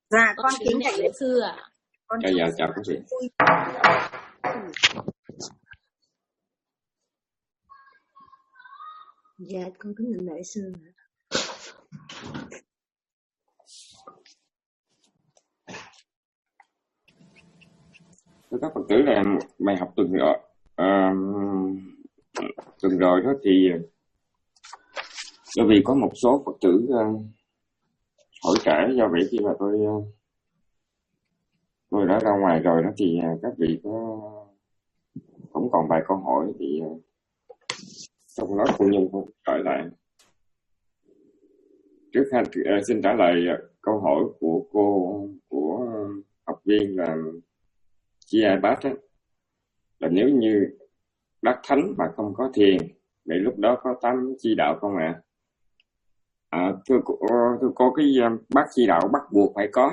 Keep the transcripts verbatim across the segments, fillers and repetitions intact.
Dạ con kính thầy Giáo sư ạ. Con Chào dạ, chào các chị. Dạ con kính thỉnh đại sư. Thưa các Phật tử, là bài học tuần rồi, à, tuần rồi đó thì do vì có một số Phật tử uh, hỏi trễ, do vậy khi mà tôi uh, tôi đã ra ngoài rồi đó thì uh, các vị có cũng còn vài câu hỏi thì uh, trong đó cô Nhung cũng trở lại. Trước hết uh, xin trả lời uh, câu hỏi của cô của uh, học viên là Chi Ai Bát á, là nếu như đắc thánh mà không có thiền, vậy lúc đó có tám chi đạo không ạ? À? À, thưa cô, thưa cô, cái bát chi đạo bắt buộc phải có,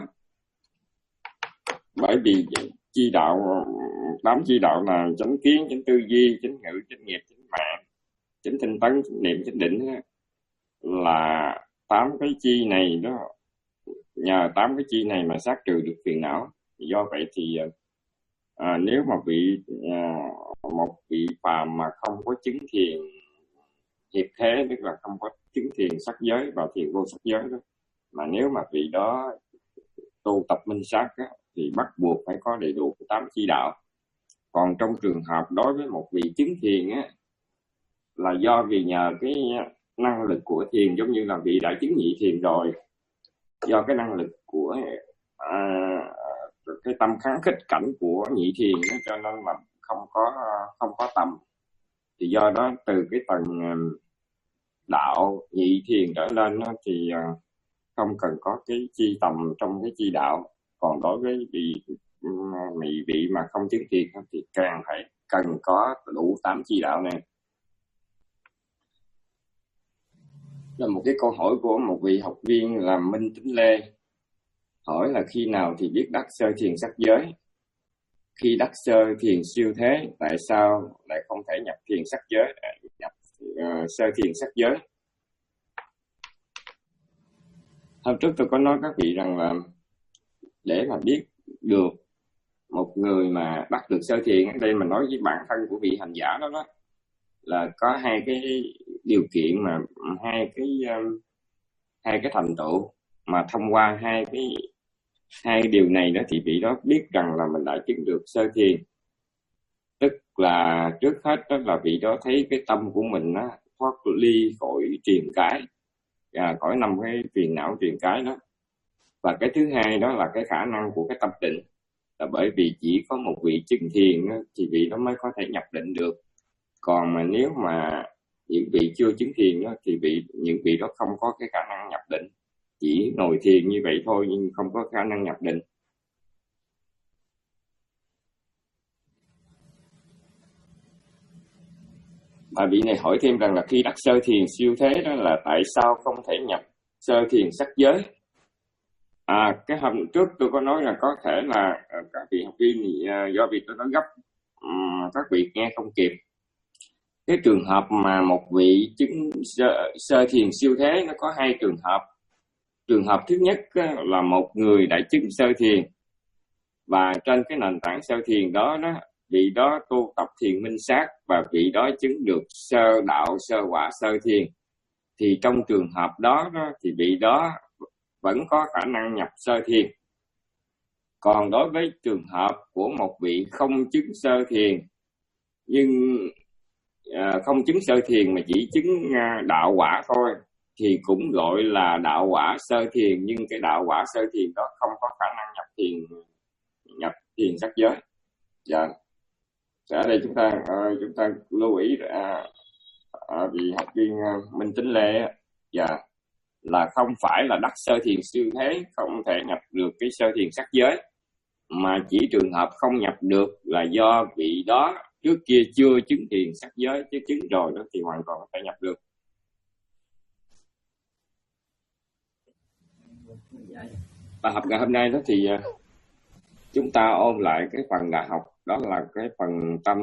bởi vì chi đạo, tám chi đạo là chánh kiến, chánh tư duy, chánh ngữ, chánh nghiệp, chánh mạng, chánh tinh tấn, chánh niệm, chánh định á, là tám cái chi này đó, nhờ tám cái chi này mà sát trừ được phiền não. Do vậy thì à, nếu mà vị à, một vị phàm mà không có chứng thiền hiệp thế, tức là không có chứng thiền sắc giới và thiền vô sắc giới đó, mà nếu mà vị đó tu tập minh sát đó, thì bắt buộc phải có đầy đủ tám chi đạo. Còn trong trường hợp đối với một vị chứng thiền á, là do vì nhờ cái năng lực của thiền, giống như là vị đã chứng nhị thiền rồi, do cái năng lực của à, cái tâm kháng khích cảnh của nhị thiền đó, cho nên là không có không có tầm. Thì do đó từ cái tầng đạo nhị thiền trở lên đó, thì không cần có cái chi tầm trong cái chi đạo. Còn đối với vị vị vị mà không chứng thiền thì càng phải cần có đủ tám chi đạo này. Là một cái câu hỏi của một vị học viên là Minh Tính Lê, hỏi là khi nào thì biết đắc sơ thiền sắc giới? Khi đắc sơ thiền siêu thế, tại sao lại không thể nhập thiền sắc giới, nhập uh, sơ thiền sắc giới? Hôm trước tôi có nói các vị rằng là để mà biết được một người mà bắt được sơ thiền, ở đây mình nói với bản thân của vị hành giả đó, đó là có hai cái điều kiện, mà hai cái um, hai cái thành tựu, mà thông qua hai cái hai điều này đó thì vị đó biết rằng là mình đã chứng được sơ thiền. Tức là trước hết đó là vị đó thấy cái tâm của mình nó thoát ly khỏi triền cái, à, khỏi năm cái phiền não triền cái đó. Và cái thứ hai đó là cái khả năng của cái tâm định, là bởi vì chỉ có một vị chứng thiền đó, thì vị đó mới có thể nhập định được. Còn mà nếu mà những vị chưa chứng thiền đó, thì vị những vị đó không có cái khả năng nhập định, chỉ ngồi thiền như vậy thôi nhưng không có khả năng nhập định. Và vị này hỏi thêm rằng là khi đắc sơ thiền siêu thế đó là tại sao không thể nhập sơ thiền sắc giới? À, cái hôm trước tôi có nói là có thể là các vị học viên thì do vì tôi nói gấp, um, các vị nghe không kịp. Cái trường hợp mà một vị chứng sơ, sơ thiền siêu thế nó có hai trường hợp. Trường hợp thứ nhất là một người đã chứng sơ thiền, và trên cái nền tảng sơ thiền đó đó, vị đó tu tập thiền minh sát và vị đó chứng được sơ đạo, sơ quả, sơ thiền. Thì trong trường hợp đó, đó thì vị đó vẫn có khả năng nhập sơ thiền. Còn đối với trường hợp của một vị không chứng sơ thiền, nhưng à, không chứng sơ thiền mà chỉ chứng à, đạo quả thôi, thì cũng gọi là đạo quả sơ thiền, nhưng cái đạo quả sơ thiền đó không có khả năng nhập thiền nhập thiền sắc giới. Dạ. Ở đây chúng ta uh, chúng ta lưu ý uh, uh, vì học viên uh, Minh Tính Lê, dạ, là không phải là đắc sơ thiền siêu thế không thể nhập được cái sơ thiền sắc giới, mà chỉ trường hợp không nhập được là do vị đó trước kia chưa chứng thiền sắc giới, chứ chứng rồi đó thì hoàn toàn có thể nhập được. Bài học ngày hôm nay đó thì uh, chúng ta ôn lại cái phần đã học, đó là cái phần tâm.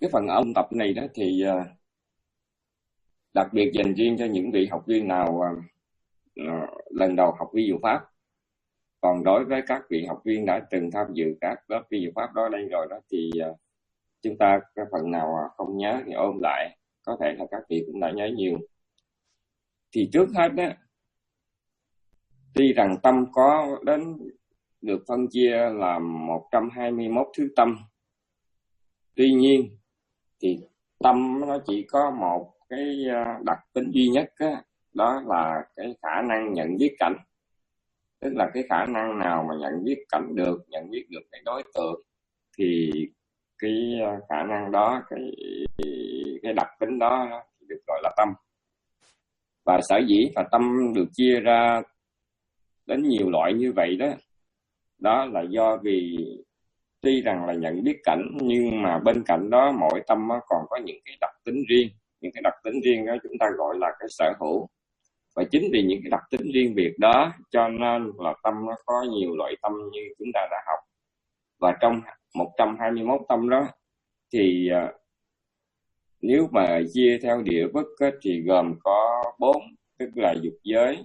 cái phần ôn tập này đó thì uh, đặc biệt dành riêng cho những vị học viên nào uh, uh, lần đầu học vi diệu pháp. Còn đối với các vị học viên đã từng tham dự các lớp vi diệu pháp đó đây rồi đó thì uh, chúng ta cái phần nào không nhớ thì ôm lại, có thể là các vị cũng đã nhớ nhiều. Thì trước hết đó, tuy rằng tâm có đến được phân chia là một trăm hai mươi mốt thứ tâm, tuy nhiên thì tâm nó chỉ có một cái đặc tính duy nhất đó, đó là cái khả năng nhận biết cảnh. Tức là cái khả năng nào mà nhận biết cảnh được, nhận biết được cái đối tượng, thì cái khả năng đó, cái cái đặc tính đó được gọi là tâm. Và sở dĩ và tâm được chia ra đến nhiều loại như vậy đó, đó là do vì tuy rằng là nhận biết cảnh, nhưng mà bên cạnh đó mỗi tâm còn có những cái đặc tính riêng. Những cái đặc tính riêng đó chúng ta gọi là cái sở hữu. Và chính vì những cái đặc tính riêng biệt đó cho nên là tâm nó có nhiều loại tâm như chúng ta đã học. Và trong một trăm hai mươi mốt tâm đó thì nếu mà chia theo địa vức thì gồm có bốn, tức là dục giới,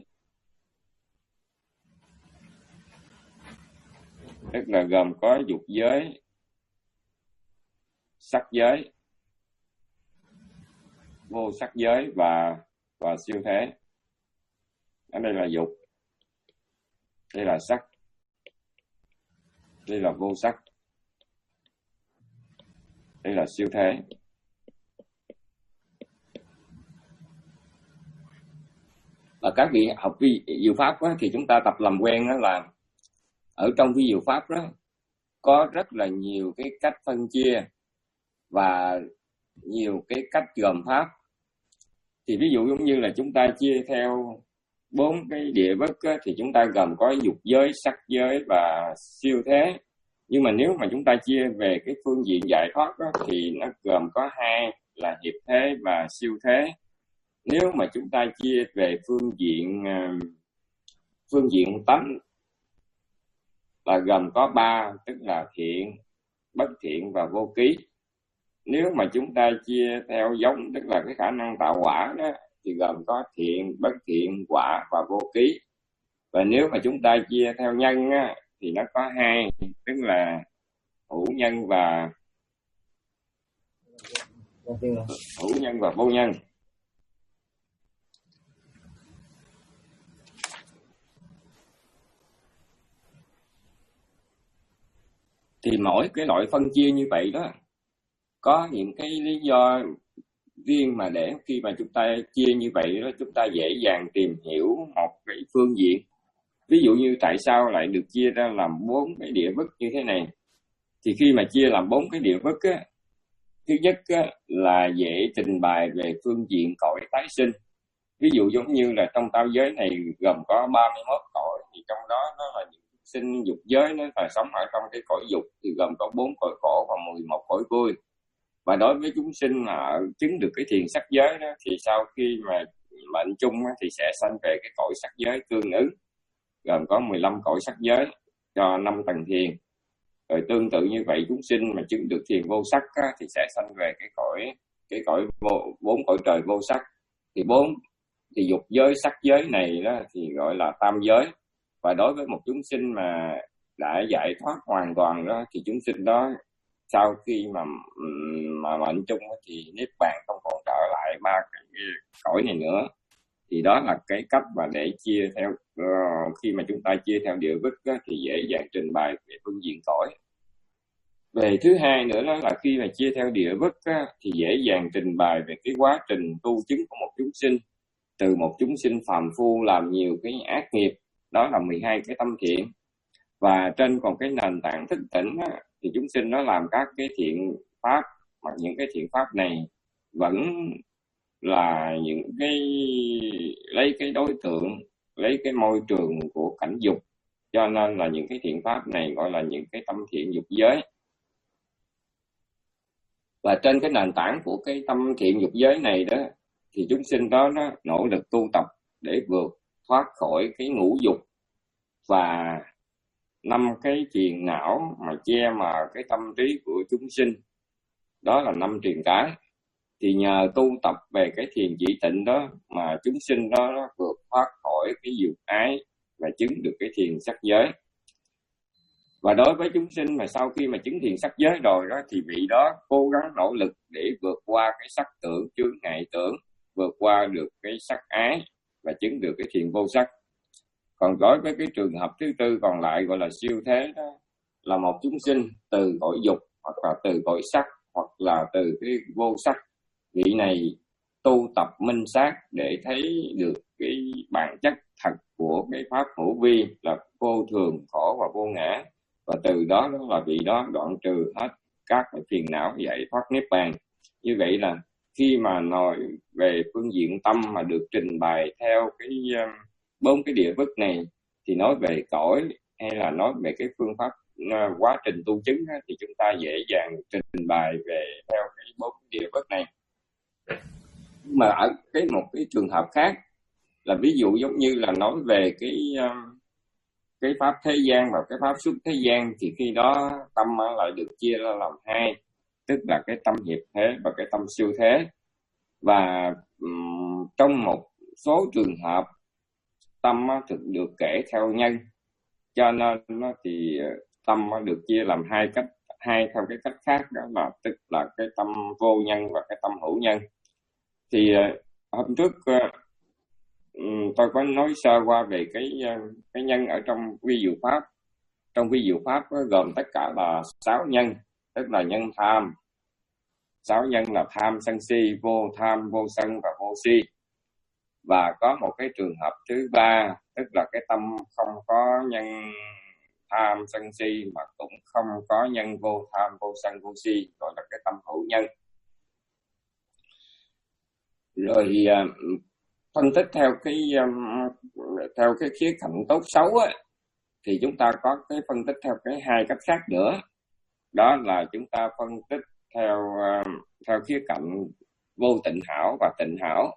tức là gồm có dục giới, sắc giới, vô sắc giới và và siêu thế. Ở đây là dục, đây là sắc, đây là vô sắc, đây là siêu thế. Và các vị học vi diệu pháp đó, thì chúng ta tập làm quen đó là ở trong vi diệu pháp đó có rất là nhiều cái cách phân chia và nhiều cái cách gồm pháp. Thì ví dụ giống như là chúng ta chia theo bốn cái địa vức thì chúng ta gồm có dục giới, sắc giới và siêu thế. Nhưng mà nếu mà chúng ta chia về cái phương diện giải thoát đó, thì nó gồm có hai là hiệp thế và siêu thế. Nếu mà chúng ta chia về phương diện phương diện tánh là gồm có ba, tức là thiện, bất thiện và vô ký. Nếu mà chúng ta chia theo giống, tức là cái khả năng tạo quả đó, thì gồm có thiện, bất thiện, quả và vô ký. Và nếu mà chúng ta chia theo nhân á, thì nó có hai, tức là hữu nhân và hữu nhân và vô nhân. Thì mỗi cái loại phân chia như vậy đó có những cái lý do riêng mà để khi mà chúng ta chia như vậy đó, chúng ta dễ dàng tìm hiểu một cái phương diện. Ví dụ như tại sao lại được chia ra làm bốn cái địa vức như thế này. Thì khi mà chia làm bốn cái địa vức á, thứ nhất á, là dễ trình bày về phương diện cõi tái sinh. Ví dụ giống như là trong tam giới này gồm có ba mươi mốt cõi, thì trong đó nó là những sinh dục giới, nó phải sống ở trong cái cõi dục, thì gồm có bốn cõi khổ và mười một cõi vui. Và đối với chúng sinh mà chứng được cái thiền sắc giới đó, thì sau khi mà mệnh chung thì sẽ sanh về cái cõi sắc giới tương ứng, gồm có mười lăm cõi sắc giới cho năm tầng thiền. Rồi tương tự như vậy, chúng sinh mà chứng được thiền vô sắc á, thì sẽ sanh về cái cõi cái cõi vô, bốn cõi trời vô sắc. Thì bốn thì dục giới, sắc giới này đó thì gọi là tam giới. Và đối với một chúng sinh mà đã giải thoát hoàn toàn đó, thì chúng sinh đó sau khi mà mà mệnh chung thì niết bàn, không còn trở lại ba cái cõi này nữa. Thì đó là cái cách mà để chia theo uh, khi mà chúng ta chia theo địa vức đó, thì dễ dàng trình bày về phương diện cõi. Về thứ hai nữa đó là khi mà chia theo địa vức đó, thì dễ dàng trình bày về cái quá trình tu chứng của một chúng sinh, từ một chúng sinh phàm phu làm nhiều cái ác nghiệp, đó là mười hai cái tâm thiện. Và trên còn cái nền tảng thức tỉnh đó, thì chúng sinh nó làm các cái thiện pháp, mà những cái thiện pháp này vẫn là những cái lấy cái đối tượng, lấy cái môi trường của cảnh dục, cho nên là những cái thiện pháp này gọi là những cái tâm thiện dục giới. Và trên cái nền tảng của cái tâm thiện dục giới này đó, thì chúng sinh đó nó nỗ lực tu tập để vượt thoát khỏi cái ngũ dục và năm cái phiền não mà che mờ cái tâm trí của chúng sinh. đó là năm truyền cái. Thì nhờ tu tập về cái thiền chỉ tịnh đó mà chúng sinh đó nó vượt thoát khỏi cái dục ái và chứng được cái thiền sắc giới. Và đối với chúng sinh mà sau khi mà chứng thiền sắc giới rồi đó, thì vị đó cố gắng nỗ lực để vượt qua cái sắc tưởng, chướng ngại tưởng, vượt qua được cái sắc ái và chứng được cái thiền vô sắc. Còn đối với cái trường hợp thứ tư còn lại gọi là siêu thế đó, là một chúng sinh từ cõi dục hoặc là từ cõi sắc hoặc là từ cái vô sắc. Vị này tu tập minh sát để thấy được cái bản chất thật của cái pháp hữu vi là vô thường, khổ và vô ngã, và từ đó đó là vị đó đoạn trừ hết các cái phiền não, giải thoát niết bàn. Như vậy là khi mà nói về phương diện tâm mà được trình bày theo cái bốn cái địa vực này, thì nói về cõi hay là nói về cái phương pháp uh, quá trình tu chứng á, thì chúng ta dễ dàng trình bày về theo cái bốn địa vực này. Mà ở cái một cái trường hợp khác là ví dụ giống như là nói về cái uh, cái pháp thế gian và cái pháp xuất thế gian, thì khi đó tâm lại được chia ra làm hai, tức là cái tâm hiệp thế và cái tâm siêu thế. Và um, trong một số trường hợp tâm thực được kể theo nhân, cho nên nó thì tâm được chia làm hai cách, hai theo cái cách khác, đó là tức là cái tâm vô nhân và cái tâm hữu nhân. Thì hôm trước tôi có nói sơ qua về cái cái nhân ở trong vi diệu pháp. Trong vi diệu pháp gồm tất cả là sáu nhân, tức là nhân tham. Sáu nhân là tham, sân si, vô tham, vô sân và vô si. Và có một cái trường hợp thứ ba, tức là cái tâm không có nhân tham, sân si mà cũng không có nhân vô tham, vô sân, vô si, gọi là cái tâm hữu nhân. Rồi phân tích theo cái theo cái khía cạnh tốt xấu á, thì chúng ta có cái phân tích theo cái hai cách khác nữa. Đó là chúng ta phân tích theo theo khía cạnh vô tịnh hảo và tịnh hảo.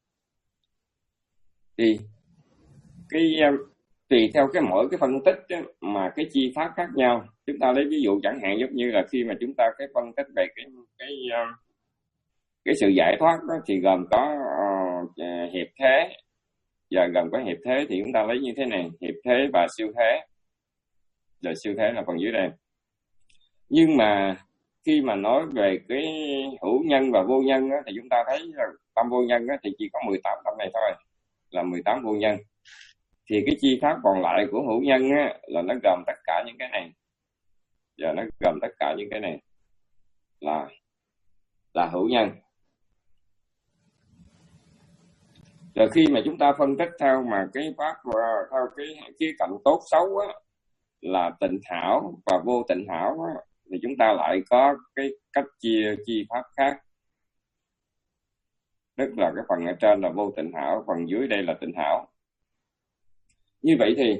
Thì cái tùy theo cái mỗi cái phân tích á, mà cái chi pháp khác nhau. Chúng ta lấy ví dụ chẳng hạn giống như là khi mà chúng ta cái phân tích về cái cái cái sự giải thoát đó, thì gồm có uh, hiệp thế, và gồm có hiệp thế thì chúng ta lấy như thế này: hiệp thế và siêu thế. Rồi siêu thế là phần dưới đây. Nhưng mà khi mà nói về cái hữu nhân và vô nhân đó, thì chúng ta thấy là tâm vô nhân đó, thì chỉ có mười tám tâm này thôi, là mười tám vô nhân. Thì cái chi pháp còn lại của hữu nhân á, là nó gồm tất cả những cái này, và nó gồm tất cả những cái này là là hữu nhân. Rồi khi mà chúng ta phân tích theo mà cái pháp theo cái khía cạnh tốt xấu á, là tịnh hảo và vô tịnh hảo á, thì chúng ta lại có cái cách chia chi pháp khác. Tức là cái phần ở trên là vô tịnh hảo, phần dưới đây là tịnh hảo. Như vậy thì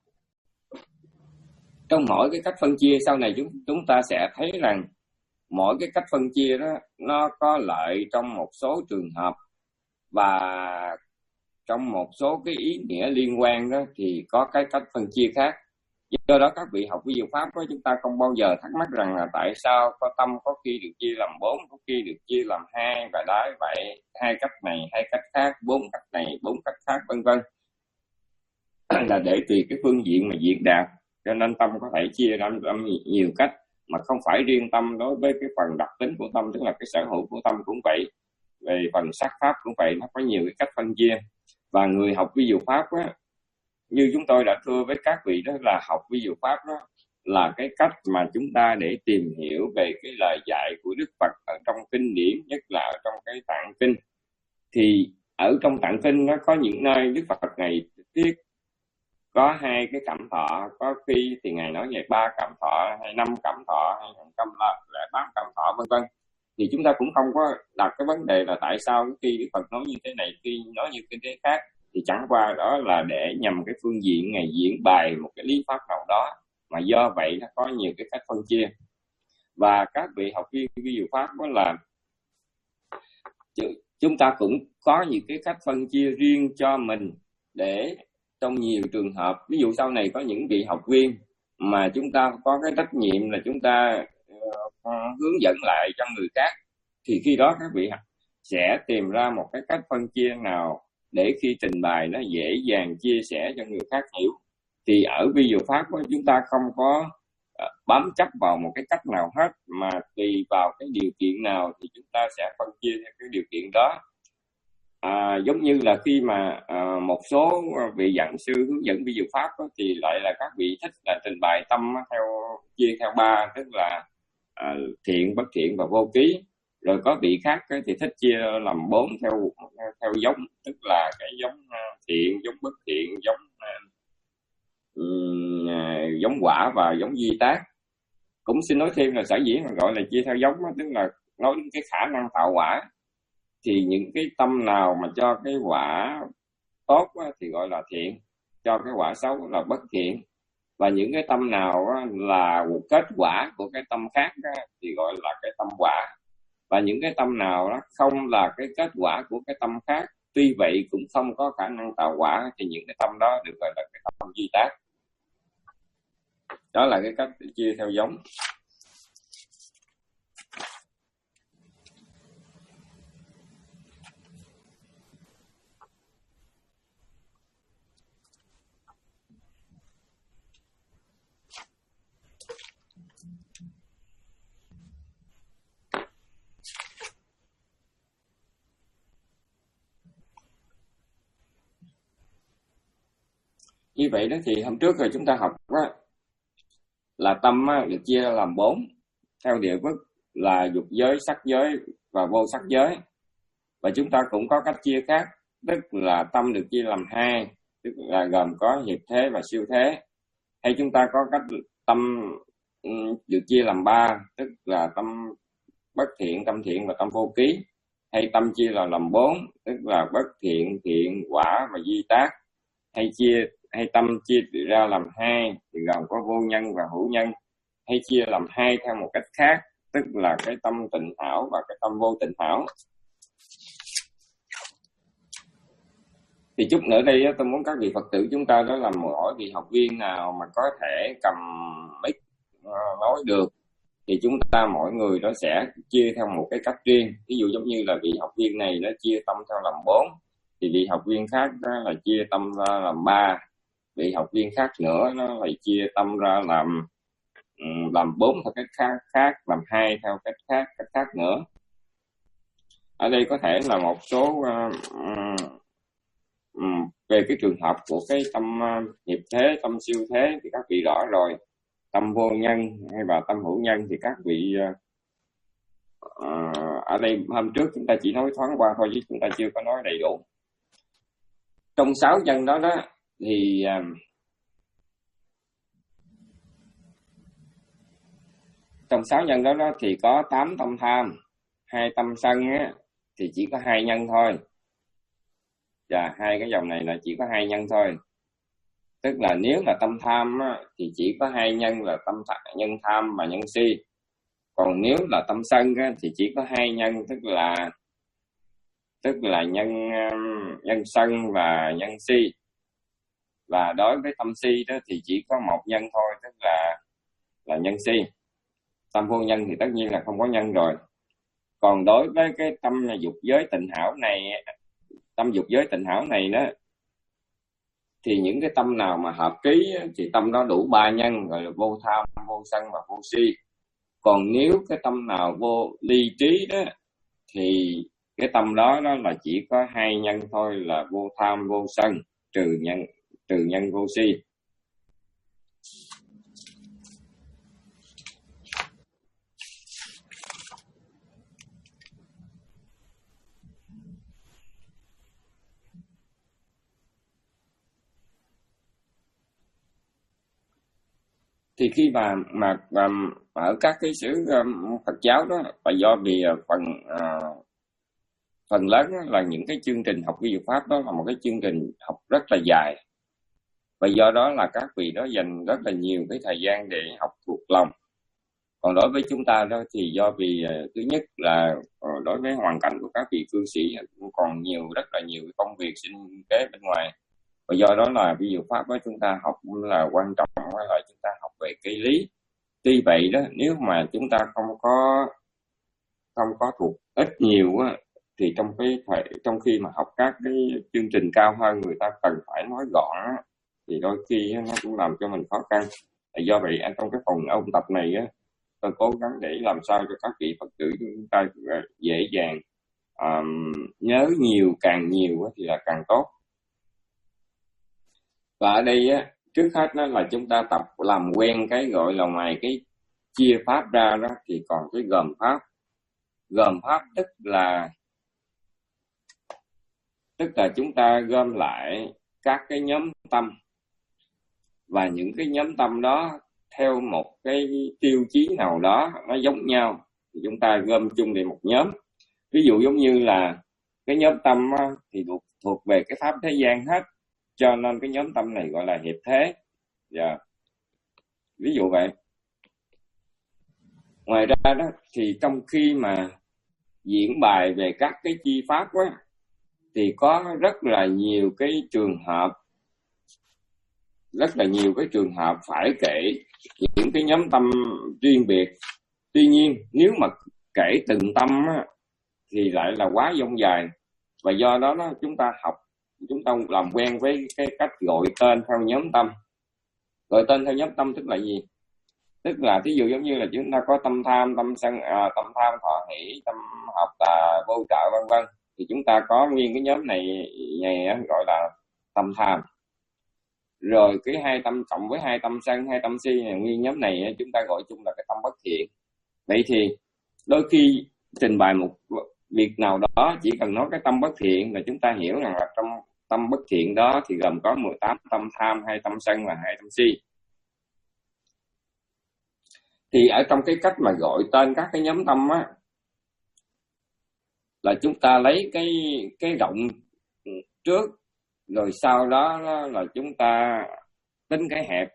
trong mỗi cái cách phân chia sau này chúng chúng ta sẽ thấy rằng mỗi cái cách phân chia đó nó có lợi trong một số trường hợp, và trong một số cái ý nghĩa liên quan đó thì có cái cách phân chia khác. Do đó các vị học vi diệu pháp đó, chúng ta không bao giờ thắc mắc rằng là tại sao có tâm có khi được chia làm bốn, có khi được chia làm hai, và đái vậy hai cách này, hai cách khác, bốn cách này, bốn cách khác, vân vân. Là để tùy cái phương diện mà diễn đạt, cho nên tâm có thể chia ra nhiều cách, mà không phải riêng tâm đối với cái phần đặc tính của tâm, tức là cái sở hữu của tâm cũng vậy. Về phần sắc pháp cũng vậy, nó có nhiều cái cách phân chia. Và người học vi diệu pháp á, như chúng tôi đã thưa với các vị đó, là học vi diệu pháp đó là cái cách mà chúng ta để tìm hiểu về cái lời dạy của Đức Phật ở trong kinh điển, nhất là ở trong cái tạng kinh. Thì ở trong tạng kinh nó có những nơi Đức Phật này tiết có hai cái cảm thọ, có khi thì ngài nói về ba cảm thọ, hay năm cảm thọ, hay trăm lẻ tám cảm thọ, vân vân. Thì chúng ta cũng không có đặt cái vấn đề là tại sao khi Đức Phật nói như thế này, khi nói như thế khác, thì chẳng qua đó là để nhằm cái phương diện ngài diễn bày một cái lý pháp nào đó, mà do vậy nó có nhiều cái cách phân chia. Và các vị học viên vi diệu pháp đó là chúng ta cũng có những cái cách phân chia riêng cho mình, để trong nhiều trường hợp, ví dụ sau này có những vị học viên mà chúng ta có cái trách nhiệm là chúng ta hướng dẫn lại cho người khác, thì khi đó các vị sẽ tìm ra một cái cách phân chia nào để khi trình bày nó dễ dàng chia sẻ cho người khác hiểu. Thì ở vi diệu pháp đó, chúng ta không có uh, bám chấp vào một cái cách nào hết, mà tùy vào cái điều kiện nào thì chúng ta sẽ phân chia theo cái điều kiện đó. À, giống như là khi mà uh, một số vị giảng sư hướng dẫn vi diệu pháp đó, thì lại là các vị thích là trình bày tâm theo chia theo ba, tức là uh, thiện, bất thiện và vô ký. Rồi có vị khác thì thích chia làm bốn theo theo giống, tức là cái giống thiện, giống bất thiện, giống uh, giống quả và giống duy tác. Cũng xin nói thêm là sở dĩ mà gọi là chia theo giống, tức là nói đến cái khả năng tạo quả. Thì những cái tâm nào mà cho cái quả tốt thì gọi là thiện, cho cái quả xấu là bất thiện. Và những cái tâm nào là kết quả của cái tâm khác thì gọi là cái tâm quả. Và những cái tâm nào đó không là cái kết quả của cái tâm khác, tuy vậy cũng không có khả năng tạo quả, thì những cái tâm đó được gọi là cái tâm duy tác. Đó là cái cách chia theo giống. Như vậy đó thì hôm trước rồi chúng ta học đó, là tâm được chia làm bốn theo địa bức, là dục giới, sắc giới và vô sắc giới. Và chúng ta cũng có cách chia khác, tức là tâm được chia làm hai, tức là gồm có hiệp thế và siêu thế. Hay chúng ta có cách tâm được chia làm ba, tức là tâm bất thiện, tâm thiện và tâm vô ký. Hay tâm chia là làm bốn, tức là bất thiện, thiện, quả và duy tác. Hay chia hay tâm chia ra làm hai thì gồm có vô nhân và hữu nhân. Hay chia làm hai theo một cách khác, tức là cái tâm tịnh hảo và cái tâm vô tịnh hảo. Thì chút nữa đây tôi muốn các vị Phật tử chúng ta đó là mỗi vị học viên nào mà có thể cầm mic nói được thì chúng ta mỗi người đó sẽ chia theo một cái cách riêng. Ví dụ giống như là vị học viên này nó chia tâm theo làm bốn, thì vị học viên khác đó là chia tâm ra làm ba, vị học viên khác nữa nó lại chia tâm ra làm làm bốn theo cách khác, khác làm hai theo cách khác, cách khác nữa. Ở đây có thể là một số uh, um, về cái trường hợp của cái tâm uh, hiệp thế, tâm siêu thế thì các vị rõ rồi. Tâm vô nhân hay là tâm hữu nhân thì các vị uh, uh, ở đây hôm trước chúng ta chỉ nói thoáng qua thôi chứ chúng ta chưa có nói đầy đủ. Trong sáu nhân đó đó thì uh, trong sáu nhân đó đó thì có tám tâm tham, hai tâm sân á, thì chỉ có hai nhân thôi. Và hai cái dòng này là chỉ có hai nhân thôi. Tức là nếu là tâm tham á, thì chỉ có hai nhân là tâm th- nhân tham và nhân si. Còn nếu là tâm sân á, thì chỉ có hai nhân, tức là tức là nhân nhân sân và nhân si. Và đối với tâm si đó thì chỉ có một nhân thôi, tức là là nhân si. Tâm vô nhân thì tất nhiên là không có nhân rồi. Còn đối với cái tâm dục giới tịnh hảo này, tâm dục giới tịnh hảo này đó, thì những cái tâm nào mà hợp trí thì tâm đó đủ ba nhân, gọi là vô tham, vô sân và vô si. Còn nếu cái tâm nào vô ly trí đó thì cái tâm đó đó là chỉ có hai nhân thôi, là vô tham, vô sân, trừ nhân trừ nhân vô si. Thì khi mà mà, mà ở các cái xứ um, Phật giáo đó, và do vì phần uh, phần lớn là những cái chương trình học vi diệu pháp đó là một cái chương trình học rất là dài, và do đó là các vị đó dành rất là nhiều cái thời gian để học thuộc lòng. Còn đối với chúng ta đó thì do vì uh, thứ nhất là uh, đối với hoàn cảnh của các vị cư sĩ cũng còn nhiều rất là nhiều công việc sinh kế bên ngoài, và do đó là vi diệu pháp với chúng ta học là quan trọng là chúng ta học về cái lý, Tuy vậy đó, nếu mà chúng ta không có không có thuộc ít nhiều á, thì trong cái thời, trong khi mà học các cái chương trình cao hơn, người ta cần phải nói gọn á, thì đôi khi á, nó cũng làm cho mình khó khăn. Do vậy anh trong cái phòng ôn tập này á, tôi cố gắng để làm sao cho các vị Phật tử chúng ta dễ dàng um, nhớ nhiều, càng nhiều á, thì là càng tốt. Và ở đây á, trước hết đó là chúng ta tập làm quen cái gọi là ngoài cái chia pháp ra đó, thì còn cái gồm pháp. Gồm pháp tức là tức là chúng ta gom lại các cái nhóm tâm, và những cái nhóm tâm đó theo một cái tiêu chí nào đó nó giống nhau, thì chúng ta gom chung để một nhóm. Ví dụ giống như là cái nhóm tâm á, thì thuộc, thuộc về cái pháp thế gian hết, cho nên cái nhóm tâm này gọi là hiệp thế. Yeah. Ví dụ vậy. Ngoài ra đó, thì trong khi mà diễn bài về các cái chi pháp á, thì có rất là nhiều cái trường hợp rất là nhiều cái trường hợp phải kể những cái nhóm tâm riêng biệt. Tuy nhiên nếu mà kể từng tâm á, thì lại là quá dông dài, và do đó nó chúng ta học chúng ta làm quen với cái cách gọi tên theo nhóm tâm. Gọi tên theo nhóm tâm tức là gì? Tức là ví dụ giống như là chúng ta có tâm tham, tâm sân, à, tâm tham thọ hỷ, tâm học tà vô trợ vân vân, thì chúng ta có nguyên cái nhóm này, này gọi là tâm tham. Rồi cái hai tâm cộng với hai tâm sân, hai tâm si này, nguyên nhóm này chúng ta gọi chung là cái tâm bất thiện. Vậy thì đôi khi trình bày một việc nào đó chỉ cần nói cái tâm bất thiện là chúng ta hiểu rằng là trong tâm bất thiện đó thì gồm có mười tám tâm tham, hai tâm sân và hai tâm si. Thì ở trong cái cách mà gọi tên các cái nhóm tâm á, là chúng ta lấy cái cái rộng trước, rồi sau đó là chúng ta tính cái hẹp.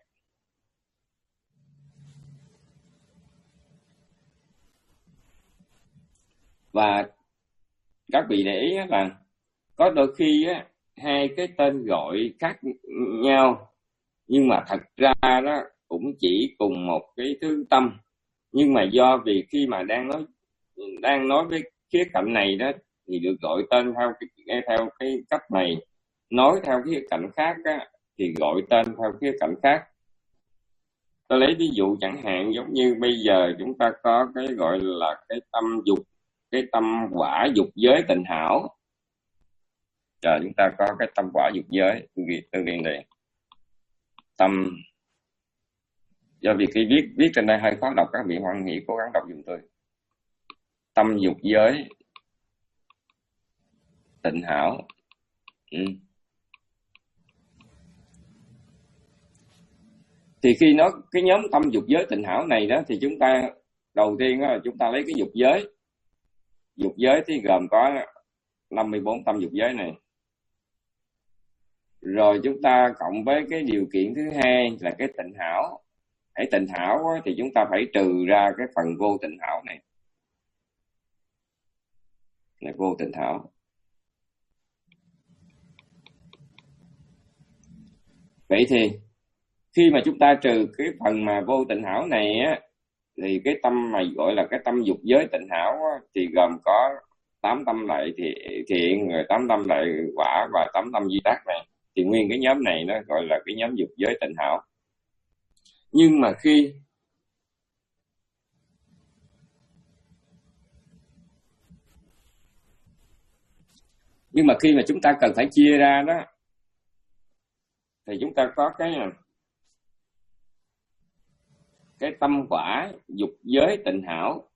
Và các vị để ý là có đôi khi á, hai cái tên gọi khác nhau, nhưng mà thật ra đó cũng chỉ cùng một cái thứ tâm. Nhưng mà do vì khi mà đang nói đang nói với khía cạnh này đó, thì được gọi tên theo cái, theo cái cách này. Nói theo khía cạnh khác á, thì gọi tên theo khía cạnh khác. Tôi lấy ví dụ chẳng hạn giống như bây giờ chúng ta có cái gọi là cái tâm dục, cái tâm quả dục giới tịnh hảo. Giờ chúng ta có cái tâm quả dục giới, tôi ghi tôi ghi đây. Tâm, do vì khi viết viết trên đây hơi khó đọc, các vị hoan hỷ cố gắng đọc giùm tôi. Tâm dục giới tịnh hảo. Ừ. Thì khi nó cái nhóm tâm dục giới tịnh hảo này đó, thì chúng ta đầu tiên đó là chúng ta lấy cái dục giới. Dục giới thì gồm có năm mươi bốn tâm dục giới này. Rồi chúng ta cộng với cái điều kiện thứ hai là cái tịnh hảo. Hãy tịnh hảo thì chúng ta phải trừ ra cái phần vô tịnh hảo này. Là vô tịnh hảo. Vậy thì khi mà chúng ta trừ cái phần mà vô tịnh hảo này á, thì cái tâm mà gọi là cái tâm dục giới tịnh hảo á, thì gồm có tám tâm lại thì thiện, rồi tám tâm lại quả và tám tâm di tác này. Thì nguyên cái nhóm này nó gọi là cái nhóm dục giới tịnh hảo. Nhưng mà khi nhưng mà khi mà chúng ta cần phải chia ra đó, thì chúng ta có cái cái tâm quả dục giới tịnh hảo.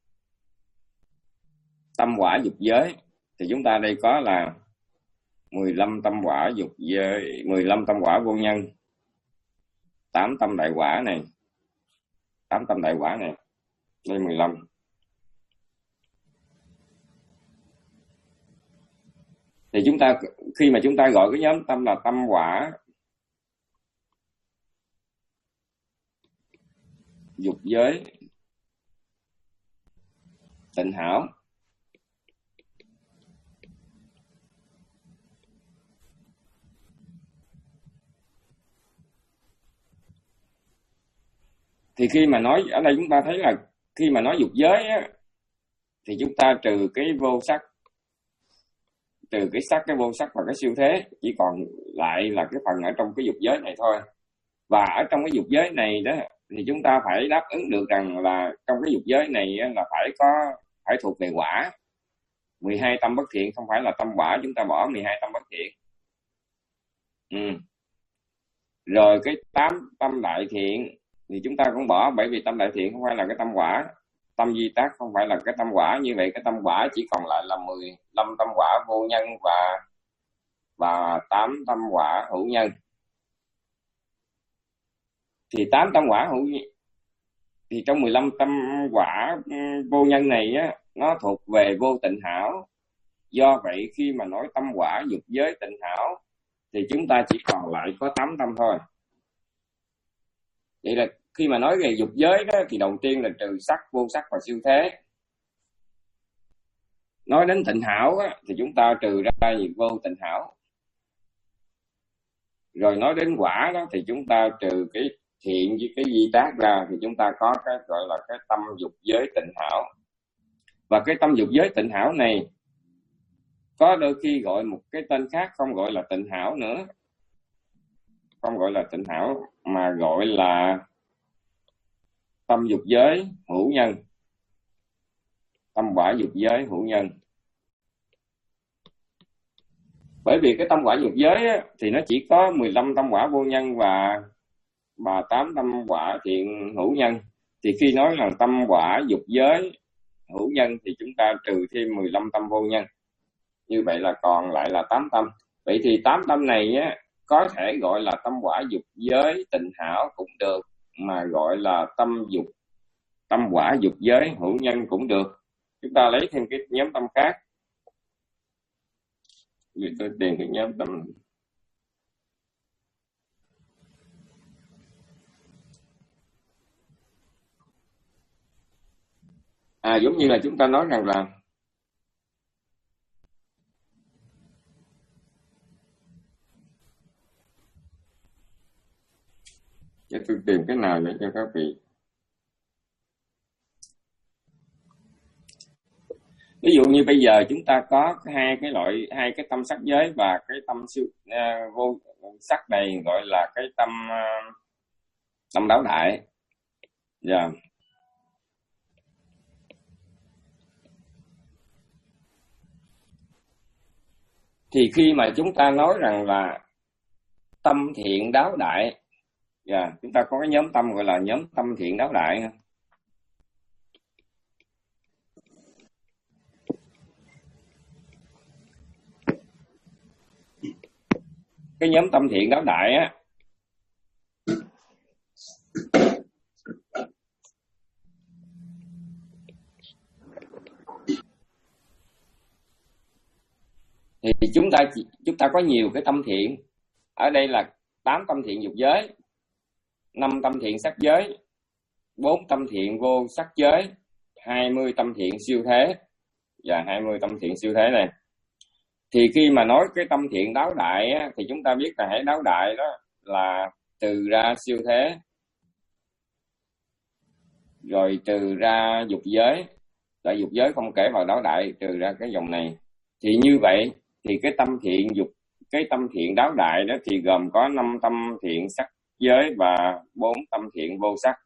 Tâm quả dục giới thì chúng ta đây có là mười lăm tâm quả dục giới, mười lăm tâm quả vô nhân, tám tâm đại quả này, tám tâm đại quả này, đây mười lăm. Thì chúng ta khi mà chúng ta gọi cái nhóm tâm là tâm quả dục giới tịnh hảo, Thì khi mà nói ở đây chúng ta thấy là khi mà nói dục giới á, thì chúng ta trừ cái vô sắc, trừ cái sắc, cái vô sắc và cái siêu thế, chỉ còn lại là cái phần ở trong cái dục giới này thôi. Và ở trong cái dục giới này đó thì chúng ta phải đáp ứng được rằng là trong cái dục giới này là phải có phải thuộc về quả. mười hai tâm bất thiện không phải là tâm quả, chúng ta bỏ mười hai tâm bất thiện. Ừ. Rồi cái tám tâm đại thiện thì chúng ta cũng bỏ, bởi vì tâm đại thiện không phải là cái tâm quả. Tâm di tác không phải là cái tâm quả, như vậy cái tâm quả chỉ còn lại là mười lăm tâm quả vô nhân và và tám tâm quả hữu nhân. Thì tám tâm quả hữu thì trong mười lăm tâm quả vô nhân này á, nó thuộc về vô tịnh hảo. Do vậy khi mà nói tâm quả dục giới tịnh hảo thì chúng ta chỉ còn lại có tám tâm thôi. Vậy là khi mà nói về dục giới đó thì đầu tiên là trừ sắc, vô sắc và siêu thế. Nói đến tịnh hảo á, thì chúng ta trừ ra nhiệt vô tịnh hảo. Rồi nói đến quả đó thì chúng ta trừ cái thiện với cái di tác ra thì chúng ta có cái gọi là cái tâm dục giới tịnh hảo. Và cái tâm dục giới tịnh hảo này có đôi khi gọi một cái tên khác, không gọi là tịnh hảo nữa, không gọi là tịnh hảo mà gọi là tâm dục giới hữu nhân, tâm quả dục giới hữu nhân. Bởi vì cái tâm quả dục giới á, thì nó chỉ có mười lăm tâm quả vô nhân và và tám tâm quả thiện hữu nhân. Thì khi nói là tâm quả dục giới hữu nhân thì chúng ta trừ thêm mười lăm tâm vô nhân. Như vậy là còn lại là tám tâm. Vậy thì tám tâm này á, có thể gọi là tâm quả dục giới tịnh hảo cũng được, mà gọi là tâm dục tâm quả dục giới hữu nhân cũng được. Chúng ta lấy thêm cái nhóm tâm khác. Vì tôi tìm cái nhóm tâm à giống như là chúng ta nói rằng là để tôi tìm cái nào để cho các vị. Ví dụ như bây giờ chúng ta có hai cái loại, hai cái tâm sắc giới và cái tâm siêu uh, vô sắc này gọi là cái tâm uh, tâm đáo đại. Dạ. Yeah. Thì khi mà chúng ta nói rằng là tâm thiện đáo đại, dạ, yeah, chúng ta có cái nhóm tâm gọi là nhóm tâm thiện đáo đại. Cái nhóm tâm thiện đáo đại á, thì chúng ta chúng ta có nhiều cái tâm thiện. Ở đây là tám tâm thiện dục giới, năm tâm thiện sắc giới, bốn tâm thiện vô sắc giới, hai mươi tâm thiện siêu thế và hai mươi tâm thiện siêu thế này. Thì khi mà nói cái tâm thiện đáo đại á, thì chúng ta biết là hãy đáo đại đó là trừ ra siêu thế, rồi trừ ra dục giới, tại dục giới không kể vào đáo đại, trừ ra cái dòng này. Thì như vậy thì cái tâm thiện dục, cái tâm thiện đáo đại đó thì gồm có năm tâm thiện sắc giới và bốn tâm thiện vô sắc,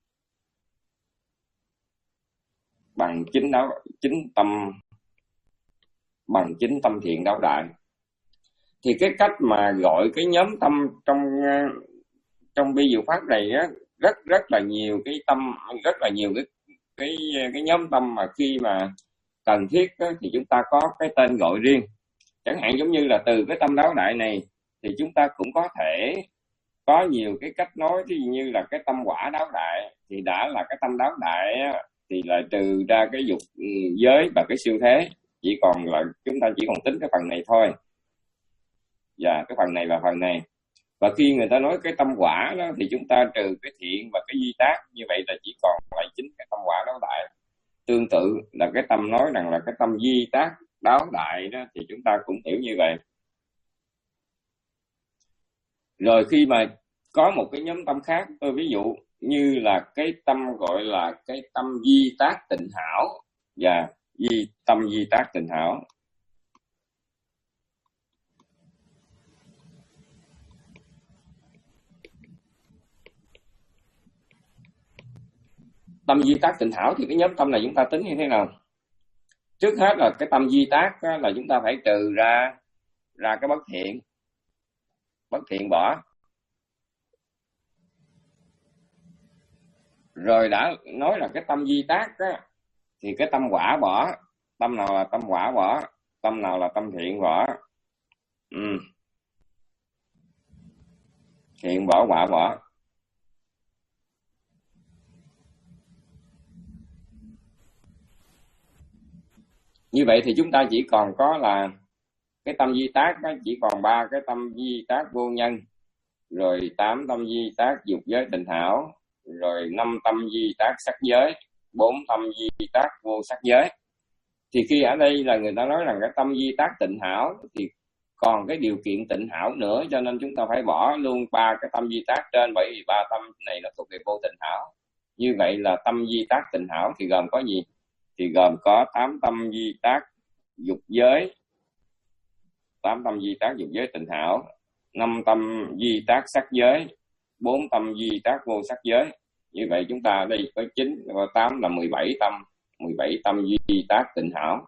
bằng chính đáo chính tâm bằng chính tâm thiện đáo đại. Thì cái cách mà gọi cái nhóm tâm trong trong bi diệu pháp này á, rất rất là nhiều cái tâm, rất là nhiều cái cái cái nhóm tâm mà khi mà cần thiết á, thì chúng ta có cái tên gọi riêng. Chẳng hạn giống như là từ cái tâm đáo đại này thì chúng ta cũng có thể có nhiều cái cách nói. Ví dụ như là cái tâm quả đáo đại thì đã là cái tâm đáo đại á, thì là trừ ra cái dục giới và cái siêu thế, chỉ còn là chúng ta chỉ còn tính cái phần này thôi. Và cái phần này và phần này. Và khi người ta nói cái tâm quả đó thì chúng ta trừ cái thiện và cái di tác, như vậy là chỉ còn lại chính cái tâm quả đáo đại. Tương tự là cái tâm nói rằng là cái tâm di tác đáo đại đó thì chúng ta cũng hiểu như vậy. Rồi khi mà có một cái nhóm tâm khác. Tôi ví dụ như là cái tâm gọi là cái tâm di tác tịnh hảo và di tâm di tác tịnh hảo. Tâm di tác tịnh hảo thì cái nhóm tâm này chúng ta tính như thế nào? Trước hết là cái tâm di tác là chúng ta phải trừ ra ra cái bất thiện, bất thiện bỏ. Rồi đã nói là cái tâm di tác á, thì cái tâm quả bỏ. Tâm nào là tâm quả bỏ, tâm nào là tâm thiện bỏ. Ừ. Thiện bỏ, quả bỏ. Như vậy thì chúng ta chỉ còn có là cái tâm di tác đó, chỉ còn ba cái tâm di tác vô nhân, rồi tám tâm di tác dục giới tịnh hảo, rồi năm tâm di tác sắc giới, bốn tâm di tác vô sắc giới. Thì khi ở đây là người ta nói rằng cái tâm di tác tịnh hảo thì còn cái điều kiện tịnh hảo nữa, cho nên chúng ta phải bỏ luôn ba cái tâm di tác trên, bởi vì ba tâm này là thuộc về vô tịnh hảo. Như vậy là tâm di tác tịnh hảo thì gồm có gì? Thì gồm có tám tâm di tác dục giới, tám tâm di tác dục giới tịnh hảo, năm tâm di tác sắc giới, bốn tâm di tác vô sắc giới. Như vậy chúng ta đây có chín, có tám là mười bảy tâm, mười bảy tâm di tác tịnh hảo.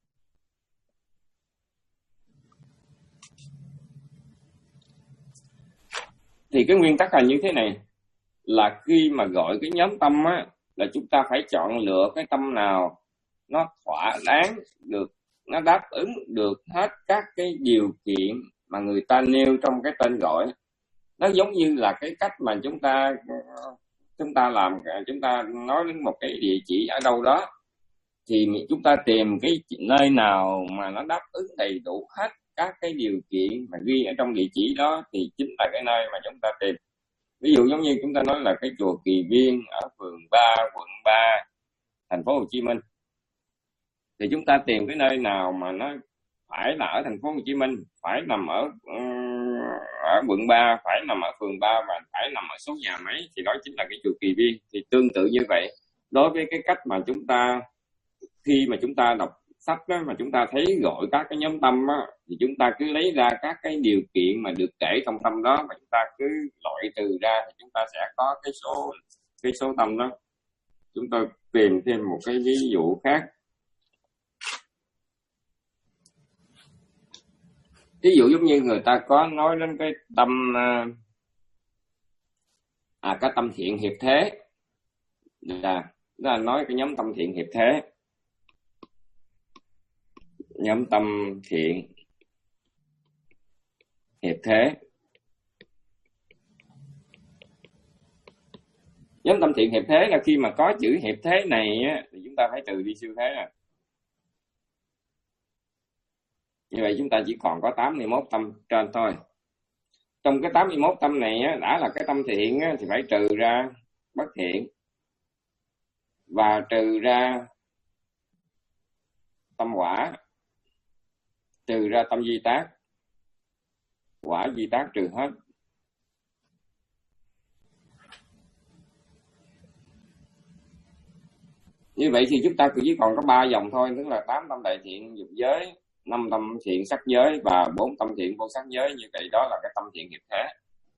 Thì cái nguyên tắc là như thế này, là khi mà gọi cái nhóm tâm á, là chúng ta phải chọn lựa cái tâm nào nó thỏa đáng được, nó đáp ứng được hết các cái điều kiện mà người ta nêu trong cái tên gọi. Nó giống như là cái cách mà chúng ta chúng ta làm, chúng ta nói đến một cái địa chỉ ở đâu đó, thì chúng ta tìm cái nơi nào mà nó đáp ứng đầy đủ hết các cái điều kiện mà ghi ở trong địa chỉ đó thì chính là cái nơi mà chúng ta tìm. Ví dụ giống như chúng ta nói là cái chùa Kỳ Viên ở phường ba, quận ba, thành phố Hồ Chí Minh, thì chúng ta tìm cái nơi nào mà nó phải là ở thành phố Hồ Chí Minh, phải nằm ở ở quận ba, phải nằm ở phường ba và phải nằm ở số nhà mấy, thì đó chính là cái chùa Kỳ Viên. Thì tương tự như vậy, đối với cái cách mà chúng ta khi mà chúng ta đọc sách đó, mà chúng ta thấy gọi các cái nhóm tâm á, thì chúng ta cứ lấy ra các cái điều kiện mà được kể trong tâm đó, mà chúng ta cứ loại trừ ra thì chúng ta sẽ có cái số cái số tâm đó. Chúng tôi tìm thêm một cái ví dụ khác. Ví dụ giống như người ta có nói đến cái tâm à cái tâm thiện hiệp thế, là là nói cái nhóm tâm thiện hiệp thế, nhóm tâm thiện hiệp thế. Nhóm tâm thiện hiệp thế là khi mà có chữ hiệp thế này á, thì chúng ta phải trừ đi siêu thế à. Như vậy chúng ta chỉ còn có tám mươi mốt tâm trên thôi. Trong cái tám mươi mốt tâm này á, đã là cái tâm thiện á, thì phải trừ ra bất thiện và trừ ra tâm quả, trừ ra tâm di tác, quả di tác trừ hết. Như vậy thì chúng ta chỉ còn có ba dòng thôi, tức là tám tâm đại thiện dục giới, năm tâm thiện sắc giới và bốn tâm thiện vô sắc giới. Như vậy đó là cái tâm thiện hiệp thế.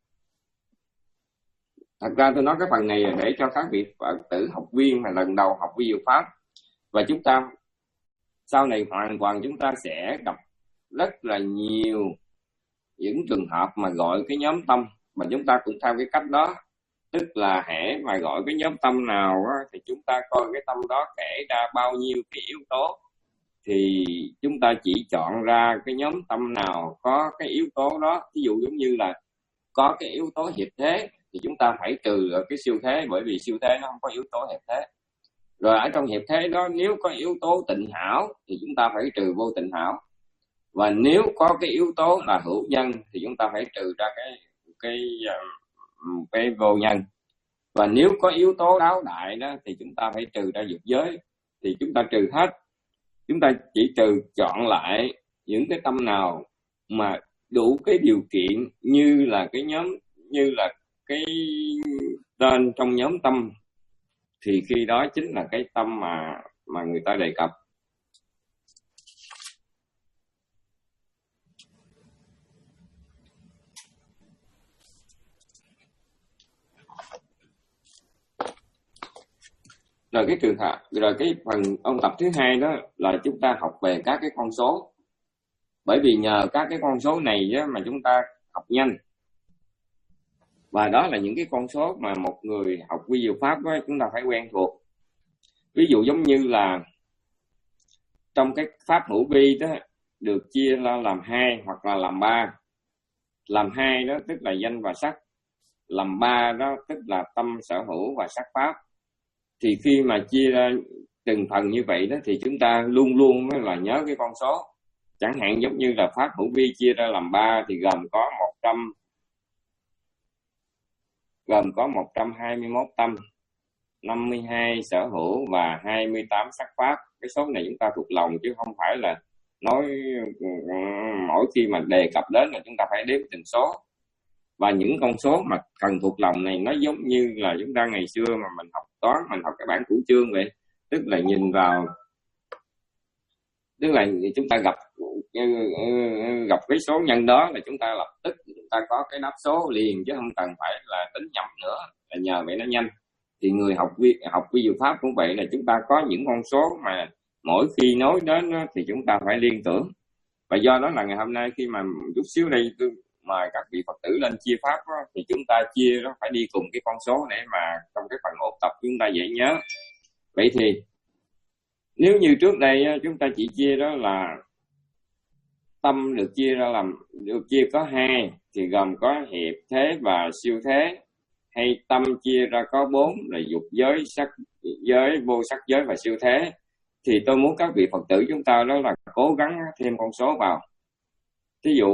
Thật ra tôi nói cái phần này để cho các vị Phật tử học viên mà lần đầu học vi diệu pháp, và chúng ta sau này hoàn toàn chúng ta sẽ gặp rất là nhiều những trường hợp mà gọi cái nhóm tâm mà chúng ta cũng theo cái cách đó. Tức là hễ mà gọi cái nhóm tâm nào á, thì chúng ta coi cái tâm đó kể ra bao nhiêu cái yếu tố, thì chúng ta chỉ chọn ra cái nhóm tâm nào có cái yếu tố đó. Ví dụ giống như là có cái yếu tố hiệp thế thì chúng ta phải trừ ở cái siêu thế, bởi vì siêu thế nó không có yếu tố hiệp thế. Rồi ở trong hiệp thế đó nếu có yếu tố tịnh hảo thì chúng ta phải trừ vô tịnh hảo. Và nếu có cái yếu tố là hữu nhân thì chúng ta phải trừ ra cái cái cái vô nhân. Và nếu có yếu tố đáo đại đó thì chúng ta phải trừ ra dục giới, thì chúng ta trừ hết. Chúng ta chỉ trừ chọn lại những cái tâm nào mà đủ cái điều kiện như là cái nhóm, như là cái tên trong nhóm tâm thì khi đó chính là cái tâm mà mà người ta đề cập. Rồi cái trường hợp rồi cái phần ôn tập thứ hai đó là chúng ta học về các cái con số. Bởi vì nhờ các cái con số này á, mà chúng ta học nhanh. Và đó là những cái con số mà một người học vi diệu pháp á, chúng ta phải quen thuộc. Ví dụ giống như là trong cái pháp hữu vi đó được chia ra làm hai hoặc là làm ba. Làm hai đó tức là danh và sắc. Làm ba đó tức là tâm, sở hữu và sắc pháp. Thì khi mà chia ra từng phần như vậy đó thì chúng ta luôn luôn là nhớ cái con số. Chẳng hạn giống như là pháp hữu vi chia ra làm ba thì gồm có một trăm gồm có một trăm hai mươi mốt tâm, năm mươi hai sở hữu và hai mươi tám sắc pháp. Cái số này chúng ta thuộc lòng chứ không phải là nói mỗi khi mà đề cập đến là chúng ta phải đếm từng số. Và những con số mà cần thuộc lòng này nó giống như là chúng ta ngày xưa mà mình học toán, mình học cái bảng cửu chương vậy. Tức là nhìn vào, tức là chúng ta gặp gặp cái số nhân đó là chúng ta lập tức chúng ta có cái đáp số liền, chứ không cần phải là tính nhẩm nữa, là nhờ vậy nó nhanh. Thì người học vi học vi diệu pháp cũng vậy, là chúng ta có những con số mà mỗi khi nói đến thì chúng ta phải liên tưởng. Và do đó là ngày hôm nay khi mà chút xíu đây tôi mời các vị Phật tử lên chia pháp đó, thì chúng ta chia nó phải đi cùng cái con số để mà trong cái phần ôn tập chúng ta dễ nhớ. Vậy thì nếu như trước đây chúng ta chỉ chia đó là tâm được chia ra làm được chia có hai thì gồm có hiệp thế và siêu thế, hay tâm chia ra có bốn là dục giới, sắc giới, vô sắc giới và siêu thế, thì tôi muốn các vị Phật tử chúng ta đó là cố gắng thêm con số vào. Thí dụ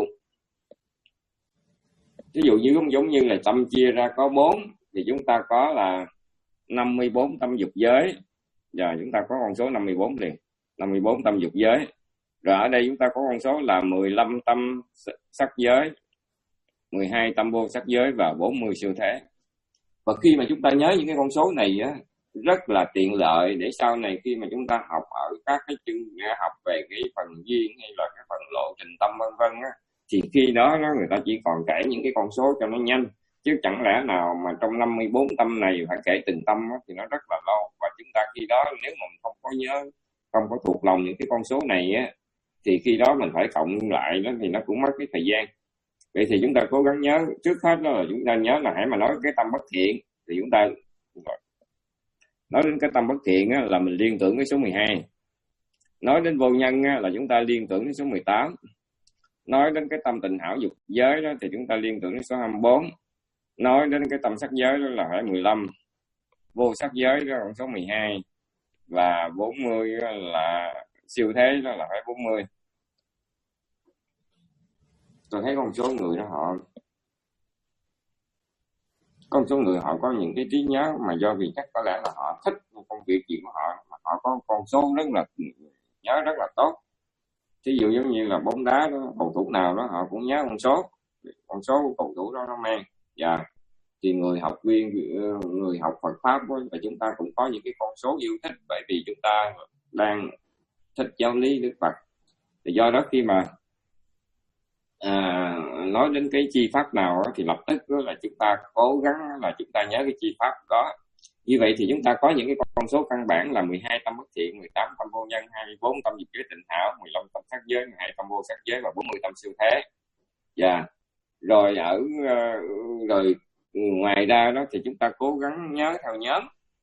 Ví dụ như giống như là tâm chia ra có bốn thì chúng ta có là năm mươi bốn tâm dục giới. Giờ chúng ta có con số năm mươi bốn liền, năm mươi bốn tâm dục giới. Rồi ở đây chúng ta có con số là mười lăm tâm sắc giới, mười hai tâm vô sắc giới và bốn mươi siêu thế. Và khi mà chúng ta nhớ những cái con số này á, rất là tiện lợi để sau này khi mà chúng ta học ở các cái chương học về cái phần duyên hay là cái phần lộ trình tâm vân vân á, thì khi đó nó người ta chỉ còn kể những cái con số cho nó nhanh, chứ chẳng lẽ nào mà trong năm mươi bốn tâm này phải kể từng tâm á, thì nó rất là lâu. Và chúng ta khi đó nếu mà mình không có nhớ, không có thuộc lòng những cái con số này á, thì khi đó mình phải cộng lại đó thì nó cũng mất cái thời gian. Vậy thì chúng ta cố gắng nhớ trước hết đó là chúng ta nhớ là hãy mà nói cái tâm bất thiện thì chúng ta nói đến cái tâm bất thiện á, là mình liên tưởng cái số mười hai. Nói đến vô nhân á, là chúng ta liên tưởng đến số mười tám. Nói đến cái tâm tịnh hảo dục giới đó thì chúng ta liên tưởng đến số hai mươi bốn. Nói đến cái tâm sắc giới đó là phải mười lăm. Vô sắc giới đó là số mười hai. Và bốn mươi là siêu thế đó là phải bốn mươi. Tôi thấy con số người đó họ con số người họ có những cái trí nhớ mà do vì chắc có lẽ là họ thích công việc gì của họ, mà họ có con số rất là nhớ rất là tốt. Thí dụ giống như là bóng đá đó, cầu thủ nào đó họ cũng nhớ con số con số của cầu thủ đó nó mang. Dạ. Thì người học viên, người học Phật pháp đó, và chúng ta cũng có những cái con số yêu thích, bởi vì chúng ta đang thích giáo lý Đức Phật. Thì do đó khi mà à, nói đến cái chi pháp nào đó, thì lập tức đó là chúng ta cố gắng là chúng ta nhớ cái chi pháp đó. Như vậy thì chúng ta có những cái con số căn bản là mười hai tâm bất thiện, mười tám tâm vô nhân, hai mươi bốn tâm dục giới tịnh hảo, mười lăm tâm sắc giới, mười hai tâm vô sắc giới và bốn mươi tâm siêu thế. Dạ. Yeah. Rồi ở rồi ngoài ra đó thì chúng ta cố gắng nhớ theo nhóm.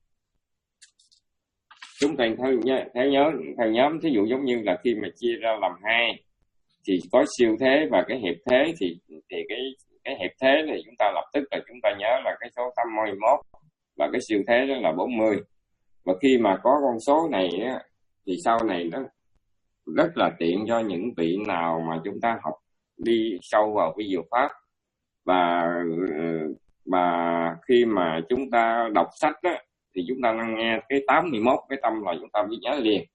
Chúng ta theo theo nhóm theo nhóm thí dụ giống như là khi mà chia ra làm hai thì có siêu thế và cái hiệp thế, thì thì cái cái hiệp thế thì chúng ta lập tức là chúng ta nhớ là cái số tám mươi mốt và cái siêu thế đó là bốn mươi. Và khi mà có con số này á, thì sau này nó rất là tiện cho những vị nào mà chúng ta học đi sâu vào vi diệu pháp. Và mà khi mà chúng ta đọc sách á, thì chúng ta đang nghe cái tám mươi mốt cái tâm là chúng ta biết nhớ liền.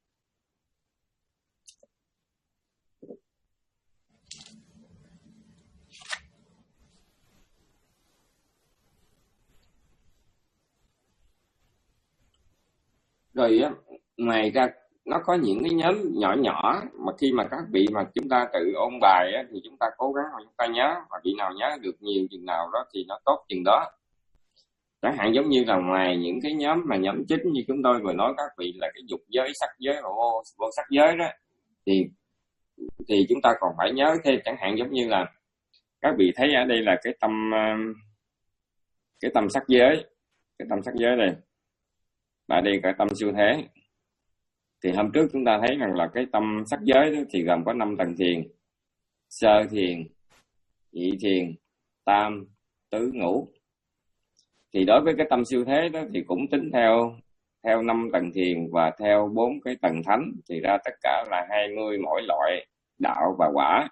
Rồi á, ngoài ra nó có những cái nhóm nhỏ nhỏ mà khi mà các vị mà chúng ta tự ôn bài á, thì chúng ta cố gắng mà chúng ta nhớ, mà vị nào nhớ được nhiều chừng nào đó thì nó tốt chừng đó. Chẳng hạn giống như là ngoài những cái nhóm mà nhóm chính như chúng tôi vừa nói các vị là cái dục giới, sắc giới và vô, vô sắc giới đó, thì thì chúng ta còn phải nhớ thêm. Chẳng hạn giống như là các vị thấy ở đây là cái tâm cái tâm sắc giới, cái tâm sắc giới đây, và đây cái tâm siêu thế. Thì hôm trước chúng ta thấy rằng là cái tâm sắc giới đó thì gồm có năm tầng thiền: sơ thiền, nhị thiền, tam, tứ, ngũ. Thì đối với cái tâm siêu thế đó thì cũng tính theo theo năm tầng thiền và theo bốn cái tầng thánh, thì ra tất cả là hai mươi mỗi loại đạo và quả.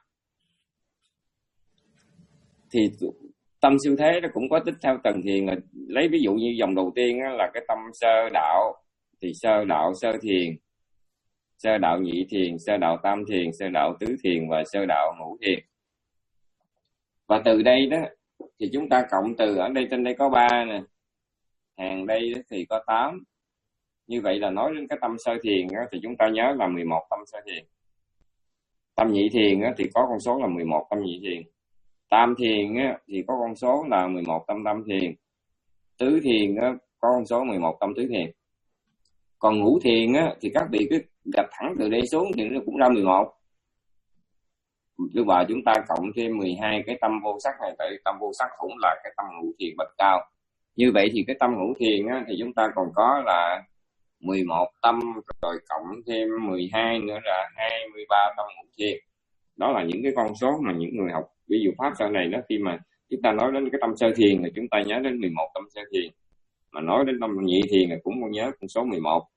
Thì tâm siêu thế nó cũng có tính theo tầng thiền. Lấy ví dụ như dòng đầu tiên là cái tâm sơ đạo, thì sơ đạo sơ thiền, sơ đạo nhị thiền, sơ đạo tam thiền, sơ đạo tứ thiền và sơ đạo ngũ thiền. Và từ đây đó thì chúng ta cộng từ ở đây, trên đây có ba nè, hàng đây thì có tám. Như vậy là nói đến cái tâm sơ thiền đó, thì chúng ta nhớ là mười một tâm sơ thiền. Tâm nhị thiền đó, thì có con số là mười một tâm nhị thiền. Tam thiền á, thì có con số là mười một tâm tam thiền. Tứ thiền á, có con số mười một tâm tứ thiền. Còn ngũ thiền á, thì các vị cứ gạch thẳng từ đây xuống thì nó cũng ra mười một. Lúc vào chúng ta cộng thêm mười hai cái tâm vô sắc này, tại tâm vô sắc cũng là cái tâm ngũ thiền bậc cao. Như vậy thì cái tâm ngũ thiền á, thì chúng ta còn có là mười một tâm, rồi cộng thêm mười hai nữa là hai mươi ba tâm ngũ thiền. Đó là những cái con số mà những người học ví dụ pháp sau này đó, khi mà chúng ta nói đến cái tâm sơ thiền thì chúng ta nhớ đến mười một tâm sơ thiền, mà nói đến tâm nhị thiền thì cũng còn nhớ con số mười một.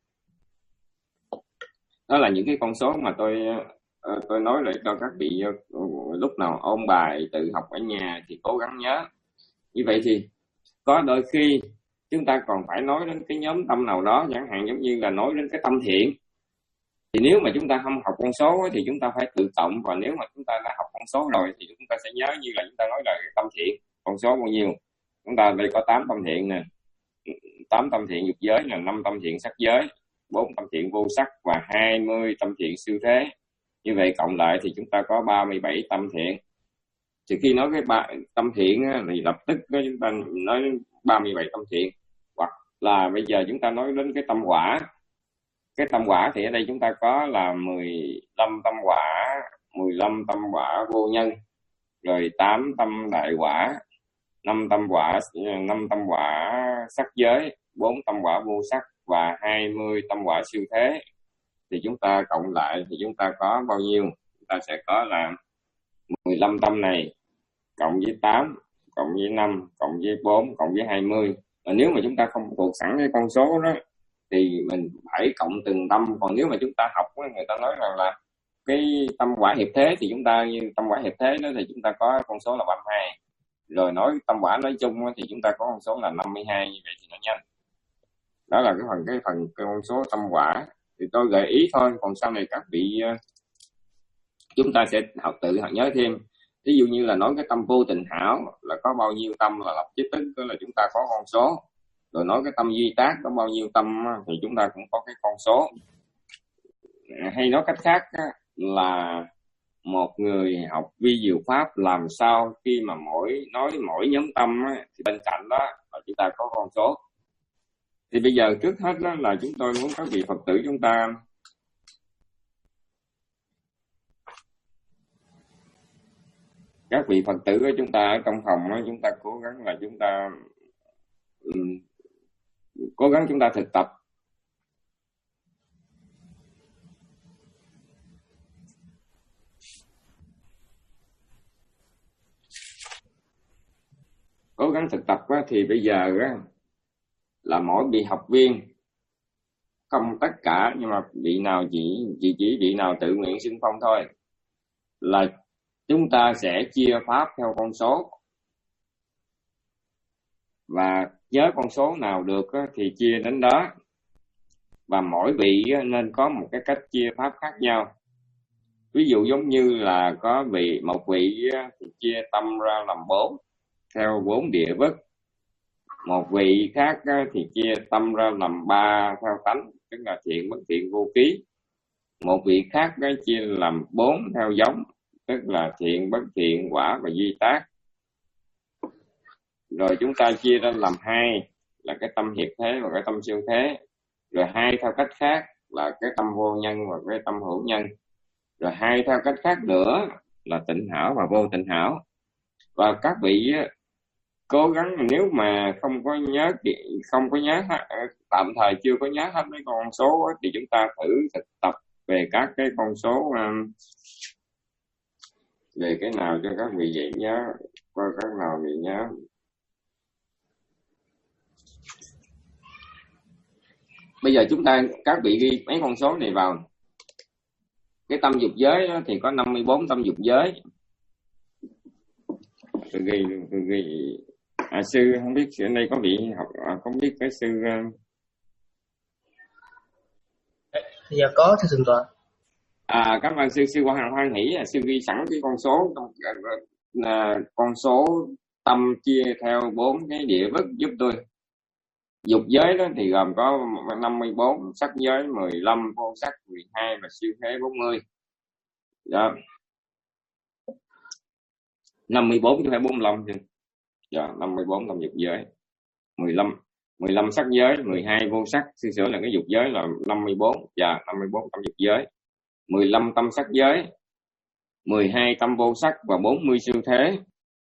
Đó là những cái con số mà tôi tôi nói để cho các vị lúc nào ôn bài tự học ở nhà thì cố gắng nhớ. Như vậy thì có đôi khi chúng ta còn phải nói đến cái nhóm tâm nào đó, chẳng hạn giống như là nói đến cái tâm thiện. Thì nếu mà chúng ta không học con số thì chúng ta phải tự cộng, và nếu mà chúng ta đã học con số rồi thì chúng ta sẽ nhớ như là chúng ta nói là tâm thiện, con số bao nhiêu. Chúng ta đây có tám tâm thiện nè, tám tâm thiện dục giới là năm tâm thiện sắc giới, bốn tâm thiện vô sắc và hai mươi tâm thiện siêu thế. Như vậy cộng lại thì chúng ta có ba mươi bảy tâm thiện. Thì khi nói cái ba tâm thiện thì lập tức chúng ta nói đến ba mươi bảy tâm thiện. Hoặc là bây giờ chúng ta nói đến cái tâm quả. Cái tâm quả thì ở đây chúng ta có là mười lăm tâm quả, mười lăm tâm quả vô nhân, rồi tám tâm đại quả, năm tâm quả năm tâm quả sắc giới, bốn tâm quả vô sắc và hai mươi tâm quả siêu thế. Thì chúng ta cộng lại thì chúng ta có bao nhiêu? Chúng ta sẽ có là mười lăm tâm này cộng với tám, cộng với năm, cộng với bốn, cộng với hai mươi. Và nếu mà chúng ta không thuộc sẵn cái con số đó thì mình phải cộng từng tâm. Còn nếu mà chúng ta học, người ta nói rằng là cái tâm quả hiệp thế, thì chúng ta như tâm quả hiệp thế đó thì chúng ta có con số là ba mươi hai. Rồi nói tâm quả nói chung thì chúng ta có con số là năm mươi hai. Như vậy thì nó nhanh. Đó là cái phần cái phần cái con số tâm quả. Thì tôi gợi ý thôi, còn sau này các vị chúng ta sẽ học tự học nhớ thêm. Ví dụ như là nói cái tâm vô tình hảo là có bao nhiêu tâm là lập chí tức, tức là chúng ta có con số. Rồi nói cái tâm duy tác có bao nhiêu tâm thì chúng ta cũng có cái con số. Hay nói cách khác là một người học vi diệu pháp làm sao khi mà mỗi nói mỗi nhóm tâm thì bên cạnh đó là chúng ta có con số. Thì bây giờ trước hết đó là chúng tôi muốn các vị Phật tử chúng ta các vị Phật tử của chúng ta ở trong phòng đó, chúng ta cố gắng là chúng ta um, cố gắng chúng ta thực tập. Cố gắng thực tập á, thì bây giờ á, là mỗi vị học viên, không tất cả nhưng mà vị nào chỉ chỉ chỉ vị nào tự nguyện xưng phong thôi, là chúng ta sẽ chia pháp theo con số. Và nhớ con số nào được á, thì chia đến đó. Và mỗi vị á, nên có một cái cách chia pháp khác nhau. Ví dụ giống như là có vị một vị á, thì chia tâm ra làm bốn theo bốn địa vất. Một vị khác thì chia tâm ra làm ba theo tánh, tức là thiện, bất thiện, vô ký. Một vị khác chia làm bốn theo giống, tức là thiện, bất thiện, quả và duy tác. Rồi chúng ta chia ra làm hai, là cái tâm hiệp thế và cái tâm siêu thế. Rồi hai theo cách khác là cái tâm vô nhân và cái tâm hữu nhân. Rồi hai theo cách khác nữa là tịnh hảo và vô tịnh hảo. Và các vị cố gắng, nếu mà không có nhớ không có nhớ tạm thời chưa có nhớ hết mấy con số thì chúng ta thử thực tập về các cái con số, về cái nào cho các vị dễ nhớ, coi các nào vị nhớ. Bây giờ chúng ta, các vị ghi mấy con số này vào. Cái tâm dục giới đó thì có năm mươi bốn tâm dục giới. Tôi ghi, tôi ghi. À, sư không biết ở đây có vị học, à, không biết cái sư. Dạ có thưa thượng tọa. À, cảm ơn sư. Sư Hoàng Hoan hỷ, sư ghi sẵn cái con số, à, con số tâm chia theo bốn cái địa vức giúp tôi. Dục giới đó thì gồm có năm mươi bốn, sắc giới mười lăm, vô sắc mười hai và siêu thế bốn mươi. Đó. năm mươi bốn chứ phải bốn mươi lăm chứ. Dạ, năm mươi bốn tâm dục giới. mười lăm, mười lăm sắc giới, mười hai vô sắc, sư sửa là cái dục giới là năm mươi bốn. Dạ, năm mươi bốn tâm dục giới. mười lăm tâm sắc giới, mười hai tâm vô sắc và bốn mươi siêu thế.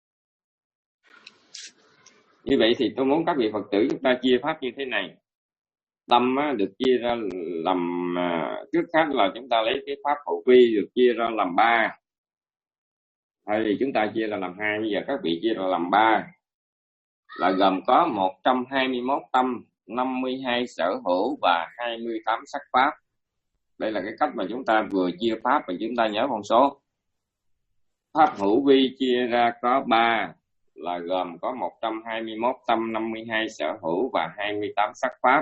Như vậy thì tôi muốn các vị Phật tử chúng ta chia pháp như thế này. Tâm á, được chia ra làm, à, trước hết là chúng ta lấy cái pháp hậu vi được chia ra làm ba. Hay thì chúng ta chia ra làm hai, bây giờ các vị chia ra làm ba. Là gồm có một trăm hai mươi mốt tâm, năm mươi hai sở hữu và hai mươi tám sắc pháp. Đây là cái cách mà chúng ta vừa chia pháp và chúng ta nhớ con số. Pháp hữu vi chia ra có ba, là gồm có một trăm hai mươi mốt tâm, năm mươi hai sở hữu và hai mươi tám sắc pháp.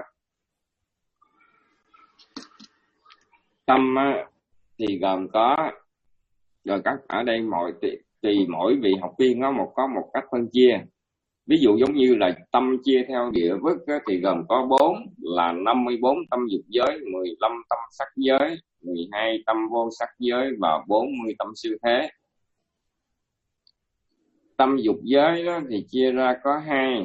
Tâm thì gồm có, rồi các ở đây mọi tùy, tùy mỗi vị học viên nó một có một cách phân chia. Ví dụ giống như là tâm chia theo địa vức thì gồm có bốn, là năm mươi bốn tâm dục giới, mười lăm tâm sắc giới, mười hai tâm vô sắc giới và bốn mươi tâm siêu thế. Tâm dục giới đó thì chia ra có hai,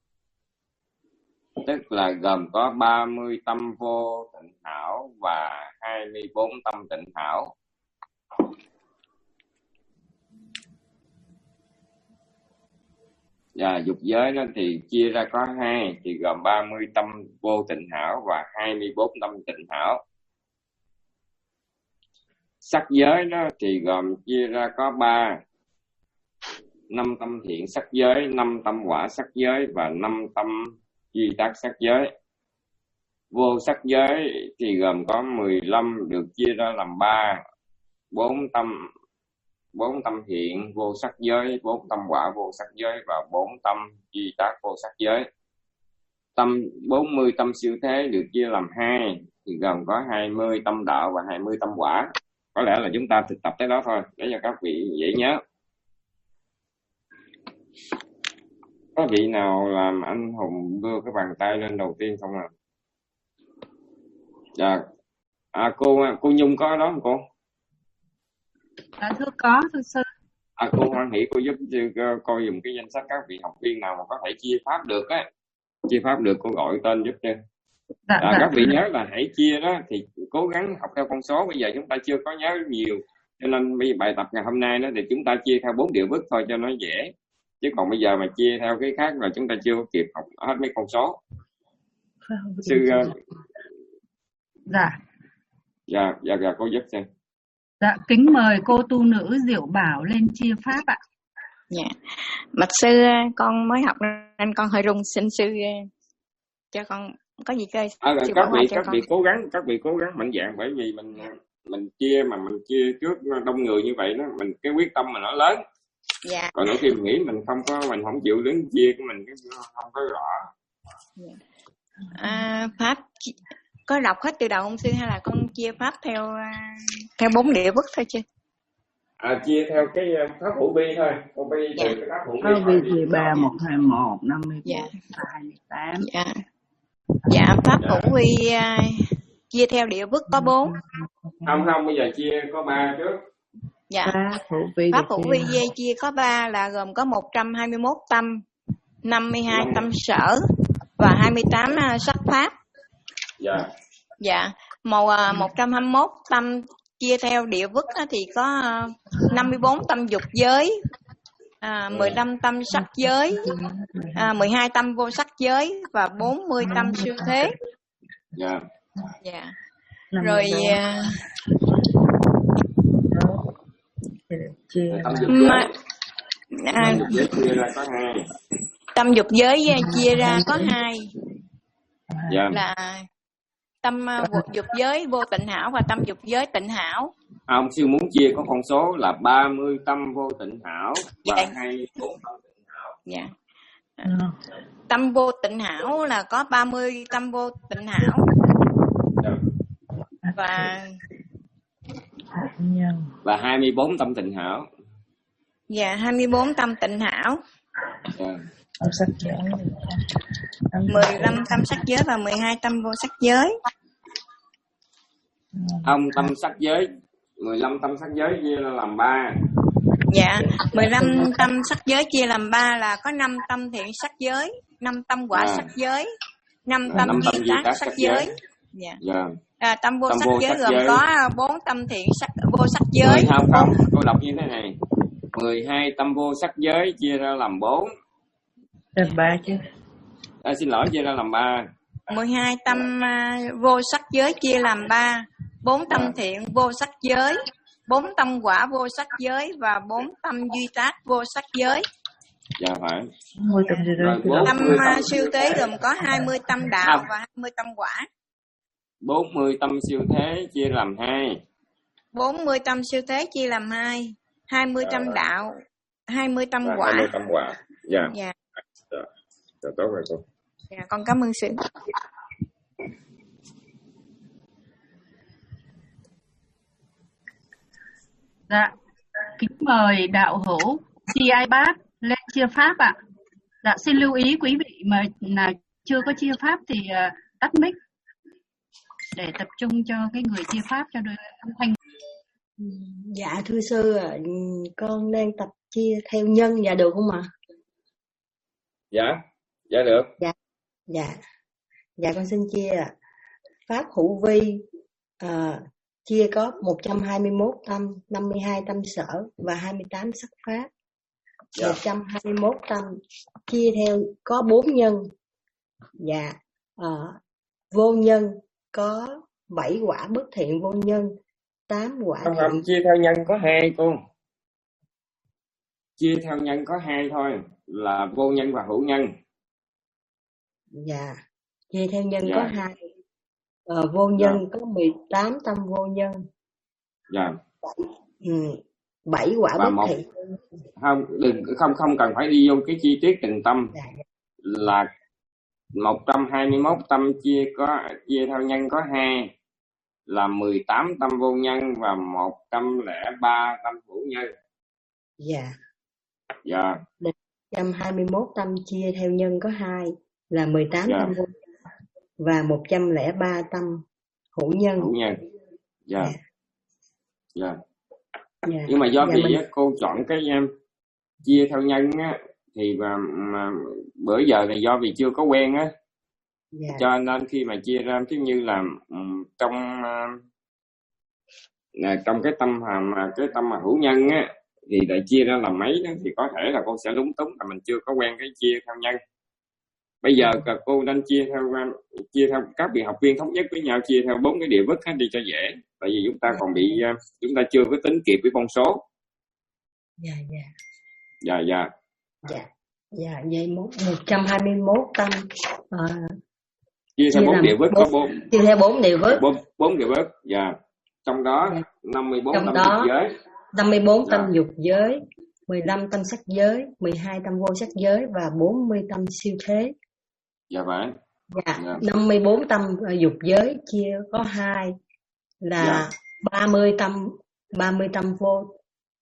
tức là gồm có ba mươi tâm vô tịnh hảo và hai mươi bốn tâm tịnh hảo. Và dục giới đó thì chia ra có hai, thì gồm ba mươi tâm vô tịnh hảo và hai mươi bốn tâm tịnh hảo. Sắc giới đó thì gồm chia ra có ba, năm tâm thiện sắc giới, năm tâm quả sắc giới và năm tâm duy tác sắc giới. Vô sắc giới thì gồm có mười lăm, được chia ra làm ba, bốn tâm bốn tâm thiện vô sắc giới, bốn tâm quả vô sắc giới và bốn tâm duy tác vô sắc giới. Tâm bốn mươi tâm siêu thế được chia làm hai, thì gồm có hai mươi tâm đạo và hai mươi tâm quả. Có lẽ là chúng ta thực tập tới đó thôi để cho các vị dễ nhớ. Có vị nào làm anh Hùng đưa cái bàn tay lên đầu tiên không ạ? À? Dạ. À, cô cô Nhung có đó không cô? Dạ thưa có, thưa sư. À, cô hoan hỷ cô giúp coi dùm cái danh sách các vị học viên nào mà có thể chia pháp được á. Chia pháp được cô gọi tên giúp cho. Dạ, À, dạ. các vị nhớ là hãy chia đó thì cố gắng học theo con số. Bây giờ chúng ta chưa có nhớ nhiều, cho nên bài tập ngày hôm nay đó thì chúng ta chia theo bốn địa vức thôi cho nó dễ. Chứ còn bây giờ mà chia theo cái khác là chúng ta chưa kịp học hết mấy con số. Sư uh... Dạ. Dạ, dạ, dạ, cô giúp xem. Dạ, kính mời cô tu nữ Diệu Bảo lên chia pháp ạ. Dạ. Bạch sư, con mới học nên con hơi run, xin sư cho con có gì cơ. À, các vị các con. vị cố gắng, các vị cố gắng mạnh dạn, bởi vì mình mình chia mà mình chia trước đông người như vậy đó, mình cái quyết tâm mà nó lớn. Dạ. Còn đôi khi mình nghĩ mình không có, mình không chịu đứng chia của mình không có rõ. Dạ. À, pháp có đọc hết từ đầu không sư, hay là con chia pháp theo theo bốn địa vức thôi chứ? À, chia theo cái pháp hữu vi thôi, hữu vi Dạ. từ cái pháp hữu vi. Pháp vi thì ba một hai một năm mươi Dạ. bốn hai mươi tám. Dạ. Dạ, pháp Dạ. hữu vi à, chia theo địa vức có bốn. Không không, bây giờ chia có ba trước. Dạ. Pháp hữu vi Pháp thì hữu chia vi dây chia có ba là gồm có một trăm hai mươi mốt tâm, năm mươi hai Năm. tâm sở và hai mươi tám à, sắc pháp. Dạ. Dạ. Màu à, một trăm hai mươi mốt tâm chia theo địa vức á, thì có à, năm mươi bốn tâm dục giới, à, mười lăm tâm sắc giới, à, mười hai tâm vô sắc giới và bốn mươi tâm siêu thế. Dạ. Dạ. năm mươi Rồi bốn à, chia Tâm dục mà, giới. à, Tâm dục giới chia ra có hai. tâm dục giới à, chia ra có hai Dạ. là tâm à, vô- dục giới vô tịnh hảo và tâm dục giới tịnh hảo. Ông sư muốn chia có con số là ba mươi tâm vô tịnh hảo và Dạ. hai mươi bốn tâm tịnh hảo. Dạ. Tâm vô tịnh hảo là có ba mươi tâm vô tịnh hảo Dạ. và nhân Và hai mươi bốn tâm tịnh hảo. dạ hai mươi bốn tâm tịnh hảo, Dạ. tâm sắc giới mười lăm tâm sắc giới và mười hai tâm vô sắc giới. Ông tâm sắc giới, mười lăm tâm sắc giới chia ra làm ba. Dạ, mười lăm tâm sắc giới chia làm ba là có năm tâm thiện sắc giới, năm tâm quả À. sắc giới, năm À, tâm năm tâm duy duy tác tác sắc sắc giới. giới. Dạ. Dạ. À, tâm vô Tâm sắc vô giới sắc gồm giới. có bốn tâm thiện sắc vô sắc giới. Mười không không, cô đọc như thế này. mười hai tâm vô sắc giới chia ra làm bốn. là ba chứ. À, xin lỗi, chia ra làm ba. mười hai tâm à, vô sắc giới chia làm ba, bốn tâm Dạ. thiện vô sắc giới, bốn tâm quả vô sắc giới và bốn tâm duy tác vô sắc giới. Dạ phải. Mười tâm gì Rồi, đó. bốn Tâm mươi à, tâm siêu siêu tế thế. gồm có hai mươi tâm đạo Không. và hai mươi tâm quả. bốn mươi tâm siêu thế chia làm hai. bốn mươi tâm siêu thế chia làm hai, hai mươi tâm Dạ. đạo, hai mươi tâm Và quả. hai mươi tâm quả. Dạ. Dạ, Dạ. Dạ, tốt rồi cô. dạ, con cảm ơn sư. Dạ, kính mời đạo hữu Chi Ai Bát lên chia pháp ạ. Dạ, xin lưu ý quý vị mà là chưa có chia pháp thì uh, tắt mic để tập trung cho cái người chia pháp cho đôi âm thanh. Dạ thưa sư ạ, con đang tập chia theo nhân, dạ được không ạ? Dạ. Dạ được. Dạ. Dạ. Dạ con xin chia ạ. Pháp hữu vi à, chia có một trăm hai mươi mốt tâm, năm mươi hai tâm sở và hai mươi tám sắc pháp. Dạ. một trăm hai mươi mốt tâm chia theo có bốn nhân. Dạ. À, vô nhân có bảy quả bất thiện vô nhân, tám quả Không, thiện. không, chia theo nhân có hai cô. Chia theo nhân có hai thôi, là vô nhân và hữu nhân. Dạ. Chia theo nhân Dạ. có hai. Ờ, vô nhân có mười tám tâm vô nhân. Dạ. Ừ. bảy quả Và bất một thiện. không đừng không không cần phải đi vô cái chi tiết từng tâm. Dạ. Là một trăm hai mươi mốt tâm chia có chia theo nhân có hai, là mười tám tâm vô nhân và một trăm lẻ ba tâm hữu nhân. Dạ. Dạ. một trăm hai mươi mốt tâm chia theo nhân có hai là mười tám Dạ. tâm vô nhân và một trăm lẻ ba tâm hữu nhân. Hữu nhân. Dạ. Dạ. Dạ. Dạ. Nhưng mà do Dạ, vì mình- á, cô chọn cái um, chia theo nhân á thì mà, mà bữa giờ này do vì chưa có quen á, Dạ. cho nên khi mà chia ra giống như là um, trong uh, là trong cái tâm mà, mà cái tâm mà hữu nhân á thì lại chia ra làm mấy đó, thì có thể là cô sẽ lúng túng là mình chưa có quen cái chia theo nhân. Bây giờ cả cô nên chia theo um, chia theo các vị học viên thống nhất với nhau, chia theo bốn cái địa vức hết đi cho dễ, tại vì chúng ta còn bị uh, chúng ta chưa có tính kịp với con số. Dạ. Dạ. Dạ dạ. Dạ. Dạ. Vậy một trăm hai mươi mốt tâm à, Chia theo Chia bốn làm địa vức có bốn- bốn chia theo bốn điều vức. bốn bốn địa vức. Dạ. Trong đó Dạ. năm mươi bốn Trong tâm đó- dục giới. năm mươi bốn tâm Dạ. dục giới, mười lăm tâm sắc giới, mười hai tâm vô sắc giới và bốn mươi tâm siêu thế. Dạ phải. Dạ. Dạ. năm mươi bốn tâm ờ, dục giới chia có hai là Dạ. ba mươi tâm ba mươi tâm vô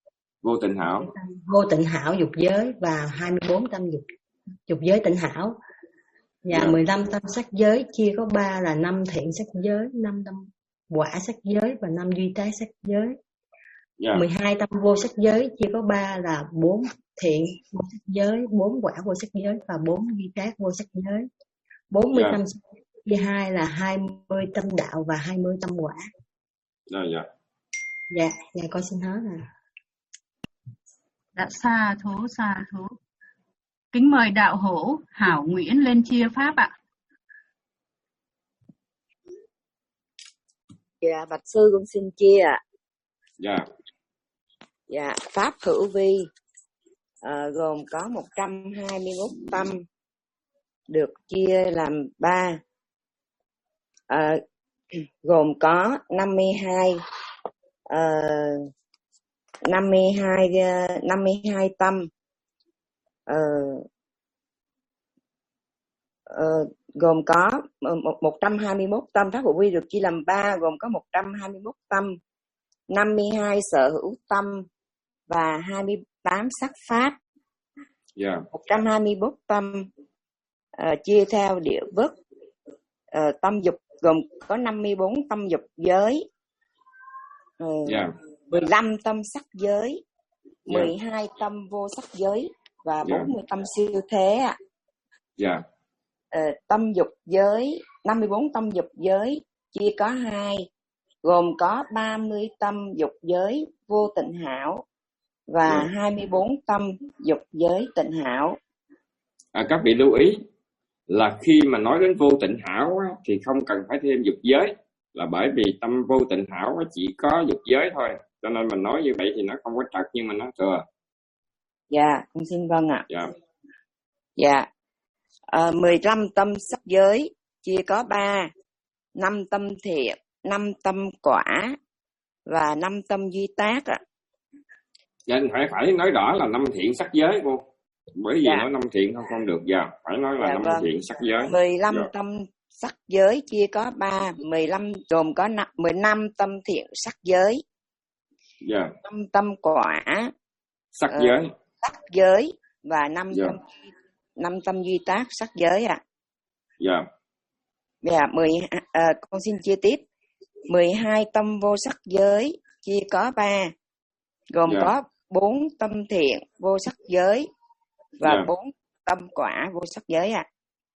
vô tịnh hảo, vô tịnh hảo dục giới và hai mươi bốn tâm dục dục giới tịnh hảo. Và dạ, mười lăm tâm sắc giới chia có ba là năm thiện sắc giới, năm tâm quả sắc giới và năm duy tác sắc giới. dạ, mười hai tâm vô sắc giới chia có ba là bốn thiện vô sắc giới, bốn quả vô sắc giới và bốn duy tác vô sắc giới. bốn mươi dạ, tâm sắc giới chia hai là hai mươi tâm đạo và hai mươi tâm quả. dạ, dạ. Dạ, dạ con xin hết rồi. Dạ xa thú, xa thú. Kính mời đạo hữu Hảo Nguyễn lên chia pháp ạ. Dạ, bạch sư con xin chia ạ. Dạ, Dạ, pháp hữu vi à, gồm có một trăm hai mươi mốt tâm được chia làm ba, à, gồm có năm mươi hai à, năm mươi hai năm mươi hai tâm, à, à, gồm có một trăm hai mươi mốt tâm. Pháp hữu vi được chia làm ba, gồm có một trăm hai mươi mốt tâm, năm mươi hai sở hữu tâm và hai mươi tám sắc pháp. dạ, một trăm hai mươi mốt tâm uh, chia theo địa vức. Uh, tâm dục gồm có năm mươi bốn tâm dục giới, uh, dạ, mười lăm tâm sắc giới, dạ, mười hai tâm vô sắc giới và dạ, bốn mươi tâm siêu thế ạ. dạ, Uh, tâm dục giới, năm mươi bốn tâm dục giới chia có hai, gồm có ba mươi tâm dục giới vô tịnh hảo và dạ. hai mươi bốn tâm dục giới tịnh hảo. À, các vị lưu ý là khi mà nói đến vô tịnh hảo á, thì không cần phải thêm dục giới, là bởi vì tâm vô tịnh hảo chỉ có dục giới thôi, cho nên mình nói như vậy thì nó không có trật nhưng mà nó thừa. Dạ, con xin vâng ạ. Dạ, Dạ, à, mười lăm tâm sắc giới chia có ba, năm tâm thiện, năm tâm quả và năm tâm duy tác ạ. dạ, phải phải nói rõ là năm thiện sắc giới cô, bởi vì Dạ. nói năm thiện không không được. Dạ, phải nói là Dạ năm vâng. thiện sắc giới. mười lăm Dạ, tâm sắc giới chia có ba, mười lăm gồm có mười lăm tâm thiện sắc giới, dạ, năm tâm quả sắc ờ, giới. sắc giới và năm Dạ, tâm năm tâm duy tác sắc giới ạ. dạ, Dạ, mười à, con xin chia tiếp. mười hai tâm vô sắc giới chia có ba, gồm dạ, có bốn tâm thiện vô sắc giới và dạ. bốn tâm quả vô sắc giới ạ.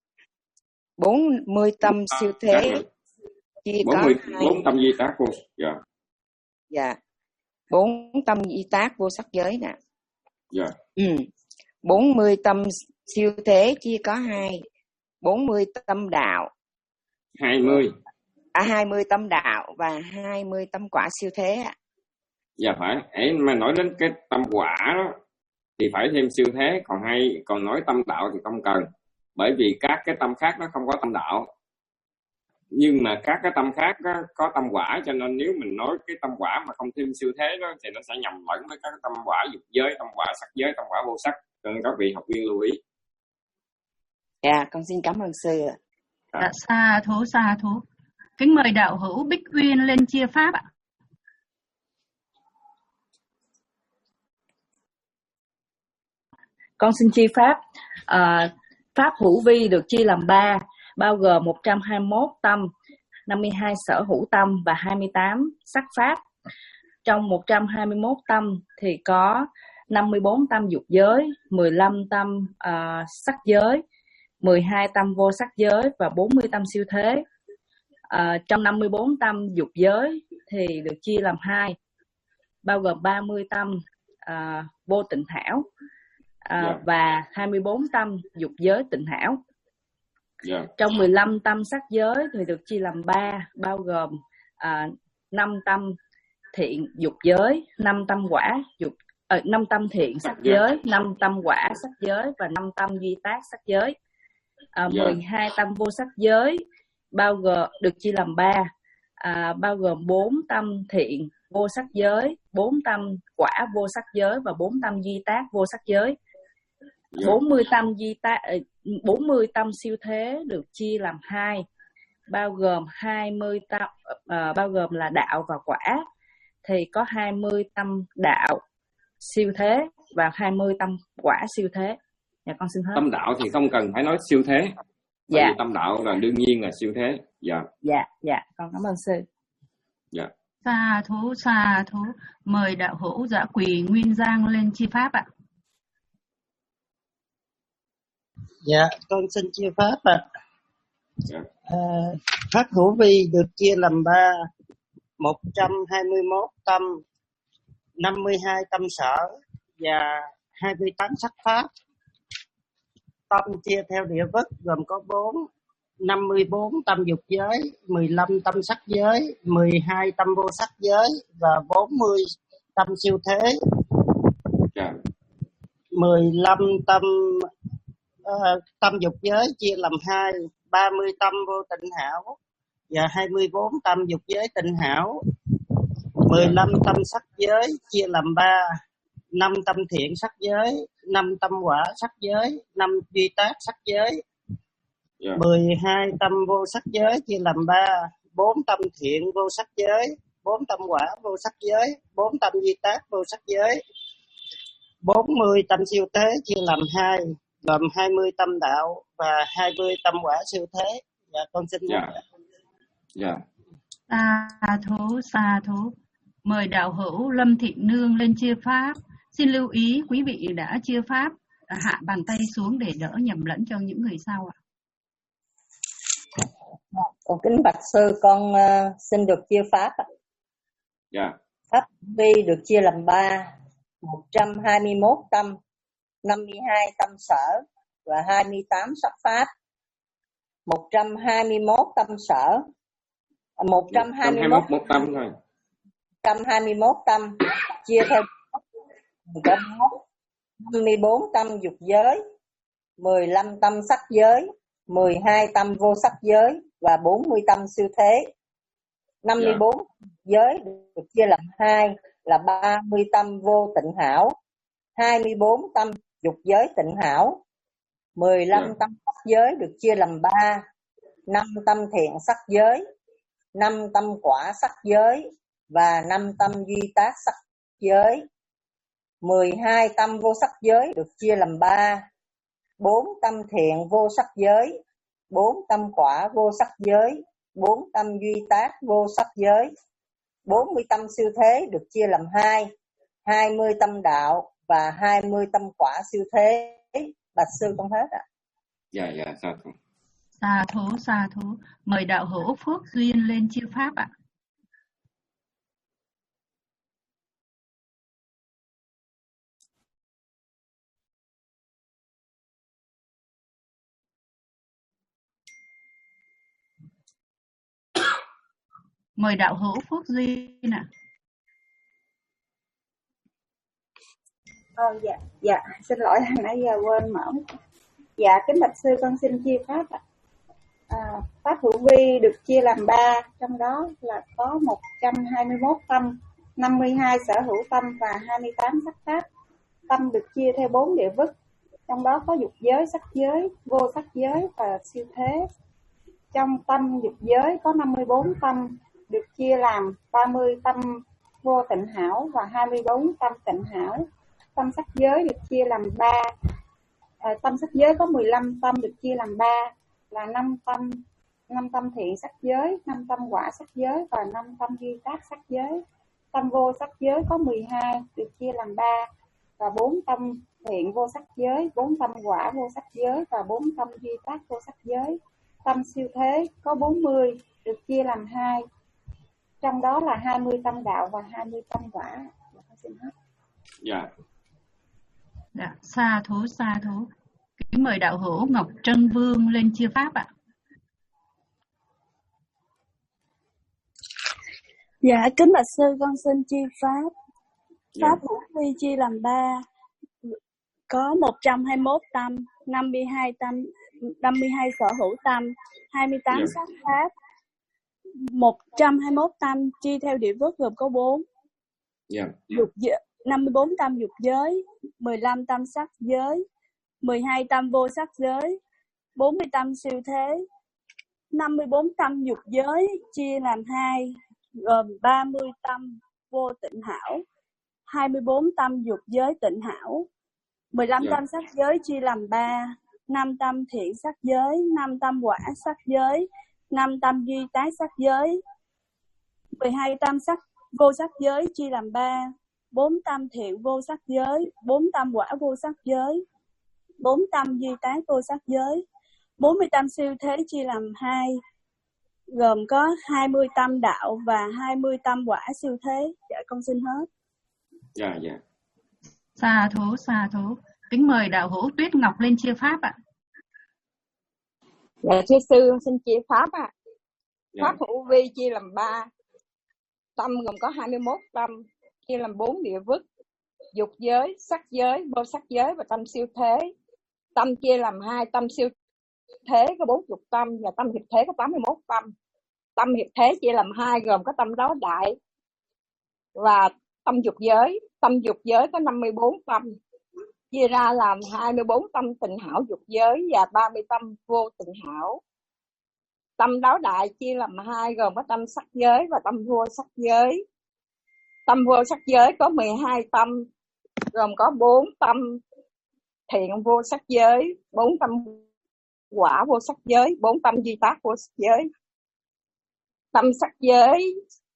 bốn mươi tâm siêu Dạ, thế rồi. chia bốn có mươi hai. bốn tâm di tác cô. Dạ, Dạ, bốn tâm duy tác vô sắc giới nè. dạ, Ừ. bốn mươi tâm siêu thế chia có hai, bốn mươi tâm đạo, hai mươi. à hai mươi tâm đạo và hai mươi tâm quả siêu thế ạ. Dạ phải. Ấy mà nói đến cái tâm quả đó thì phải thêm siêu thế, còn hay còn nói tâm đạo thì không cần, bởi vì các cái tâm khác nó không có tâm đạo, nhưng mà các cái tâm khác đó có tâm quả, cho nên nếu mình nói cái tâm quả mà không thêm siêu thế đó thì nó sẽ nhầm lẫn với các tâm quả dục giới, tâm quả sắc giới, tâm quả vô sắc, cho nên các vị học viên lưu ý. Dạ, con xin cảm ơn sư ạ. Dạ xa thú, xa thú. Kính mời đạo hữu Bích Uyên lên chia pháp ạ. Con xin chia pháp. À, pháp hữu vi được chia làm ba, bao gồm một trăm hai mươi mốt tâm, năm mươi hai sở hữu tâm và hai mươi tám sắc pháp. Trong một trăm hai mươi mốt tâm thì có năm mươi bốn tâm dục giới, mười lăm tâm uh, sắc giới, mười hai tâm vô sắc giới và bốn mươi tâm siêu thế. Uh, trong năm mươi bốn tâm dục giới thì được chia làm hai, bao gồm ba mươi tâm uh, vô tịnh hảo À, yeah. và hai mươi bốn tâm dục giới tịnh hảo. Yeah. Trong mười lăm tâm sắc giới thì được chia làm ba, bao gồm à, năm tâm thiện dục giới, năm tâm quả dục, à, năm tâm thiện sắc giới, năm tâm quả sắc giới và năm tâm duy tác sắc giới. À, yeah. mười hai tâm vô sắc giới bao gồm được chia làm ba, à, bao gồm bốn tâm thiện vô sắc giới, bốn tâm quả vô sắc giới và bốn tâm duy tác vô sắc giới. Yeah. bốn mươi tâm duy tác, bốn mươi tâm siêu thế được chia làm hai, bao gồm hai mươi tâm, uh, bao gồm là đạo và quả, thì có hai mươi tâm đạo siêu thế và hai mươi tâm quả siêu thế. Dạ con xin hết. Tâm đạo thì không cần phải nói siêu thế. Bởi Dạ. vì tâm đạo là đương nhiên là siêu thế. Dạ. Dạ, dạ, con cảm ơn sư. Dạ. Sa thú, sa thú. Mời đạo hữu Dạ Quỳ Nguyên Giang lên chia pháp ạ. Dạ, con xin chia pháp ạ. Dạ. À, pháp hữu vi được chia làm ba: một trăm hai mươi mốt tâm, năm mươi hai tâm sở và hai mươi tám sắc pháp. Tâm chia theo địa vất gồm có bốn: năm mươi bốn tâm dục giới, mười lăm tâm sắc giới, mười hai tâm vô sắc giới và bốn mươi tâm siêu thế. Dạ. mười lăm tâm uh, tâm dục giới chia làm hai: ba mươi tâm vô tịnh hảo và hai mươi bốn tâm dục giới tịnh hảo. mười lăm tâm sắc giới chia làm ba: năm tâm thiện sắc giới, năm tâm quả sắc giới, năm duy tác sắc giới. Yeah. mười hai tâm vô sắc giới chia làm ba: bốn tâm thiện vô sắc giới, bốn tâm quả vô sắc giới, bốn tâm duy tác vô sắc giới. bốn mươi tâm siêu thế chia làm hai, gồm hai mươi tâm đạo và hai mươi tâm quả siêu thế. Dạ con xin Dạ. Dạ. Sa thú, sa thú. Mời đạo hữu Lâm Thị Nương lên chia pháp. Xin lưu ý quý vị đã chia pháp hạ bàn tay xuống để đỡ nhầm lẫn cho những người sau ạ. Con kính bạch sư, con uh, xin được chia pháp ạ. Dạ. Pháp vi được chia làm ba: một trăm hai mươi mốt tâm, năm mươi hai tâm sở và hai mươi tám sắc pháp. một trăm hai mươi mốt tâm sở, một trăm hai mươi mốt một tâm thôi. một trăm hai mươi mốt tâm chia theo có năm mươi bốn tâm dục giới, mười lăm tâm sắc giới, mười hai tâm vô sắc giới và bốn mươi tâm siêu thế. năm mươi bốn yeah. giới được chia làm hai là ba mươi tâm vô tịnh hảo, hai mươi bốn tâm dục giới tịnh hảo. mười lăm yeah. tâm sắc giới được chia làm ba: năm tâm thiện sắc giới, năm tâm quả sắc giới và năm tâm duy tác sắc giới. mười hai tâm vô sắc giới được chia làm ba: bốn tâm thiện vô sắc giới, bốn tâm quả vô sắc giới, bốn tâm duy tác vô sắc giới. bốn mươi tâm siêu thế được chia làm hai: hai mươi tâm đạo và hai mươi tâm quả siêu thế. Bạch sư con hết ạ. Dạ dạ sa thú. Sa thú, sa thú. Mời đạo hữu Phước Duyên lên chia pháp ạ. Mời đạo hữu Phước Duyên ạ. Ờ, dạ, dạ, xin lỗi nãy giờ quên mở. Dạ, kính bạch sư, con xin chia pháp ạ. À, pháp hữu vi được chia làm ba, trong đó là có một trăm hai mươi mốt tâm, năm mươi hai sở hữu tâm và hai mươi tám sắc pháp. Tâm được chia theo bốn địa vức, trong đó có dục giới, sắc giới, vô sắc giới và siêu thế. Trong tâm dục giới có năm mươi bốn tâm, được chia làm ba mươi tâm vô tịnh hảo và hai mươi bốn tâm tịnh hảo. Tâm sắc giới được chia làm ba, à, tâm sắc giới có mười lăm tâm được chia làm ba là năm tâm, năm tâm thiện sắc giới, năm tâm quả sắc giới và năm tâm duy tác sắc giới. Tâm vô sắc giới có mười hai được chia làm ba và bốn tâm thiện vô sắc giới, bốn tâm quả vô sắc giới và bốn tâm duy tác vô sắc giới. Tâm siêu thế có bốn mươi được chia làm hai, trong đó là hai mươi tâm đạo và hai mươi tâm quả. Xin hết. Dạ. Dạ, sa thú, sa thú. Kính mời đạo hữu Ngọc Trân Vương lên chia pháp ạ. Dạ, kính bạch sư, con xin chia pháp. Pháp hữu vi chia làm ba, có một trăm hai mươi mốt tâm, năm mươi hai tâm, năm mươi hai sở hữu tâm, hai mươi tám sắc pháp. một trăm hai mươi mốt tâm chia theo địa vước gồm có bốn. Yeah. Dục giới, năm mươi bốn tâm dục giới, mười lăm tâm sắc giới, mười hai tâm vô sắc giới, bốn mươi tâm siêu thế. năm mươi bốn tâm dục giới chia làm hai, gồm ba mươi tâm vô tịnh hảo, hai mươi bốn tâm dục giới tịnh hảo. mười lăm Dạ. tâm sắc giới chia làm ba: năm tâm thiện sắc giới, năm tâm quả sắc giới, năm tâm duy tác sắc giới. mười hai tâm sắc vô sắc giới chia làm ba: bốn tâm thiện vô sắc giới, bốn tâm quả vô sắc giới, bốn tâm duy tác vô sắc giới. bốn mươi tâm siêu thế chia làm hai, gồm có hai mươi tâm đạo và hai mươi tâm quả siêu thế. Dạ con xin hết. Dạ, dạ. Sa thú, sa thú. Kính mời đạo hữu Tuyết Ngọc lên chia pháp ạ. Dạ thưa sư, xin chia pháp ạ. Dạ. Pháp hữu vi chia làm ba. Tâm gồm có hai mươi mốt tâm, chia làm bốn địa vức: dục giới, sắc giới, vô sắc giới và tâm siêu thế. Tâm chia làm hai: tâm siêu thế có bốn mươi tâm và tâm hiệp thế có tám mươi mốt tâm. Tâm hiệp thế chia làm hai, gồm có tâm đó đại và tâm dục giới. Tâm dục giới có năm mươi bốn tâm, chia ra làm hai mươi bốn tâm tịnh hảo dục giới và ba mươi tâm vô tịnh hảo. Tâm đáo đại chia làm hai, gồm có tâm sắc giới và tâm vô sắc giới. Tâm vô sắc giới có mười hai tâm, gồm có bốn tâm thiện vô sắc giới, bốn tâm quả vô sắc giới, bốn tâm duy tác vô sắc giới. Tâm sắc giới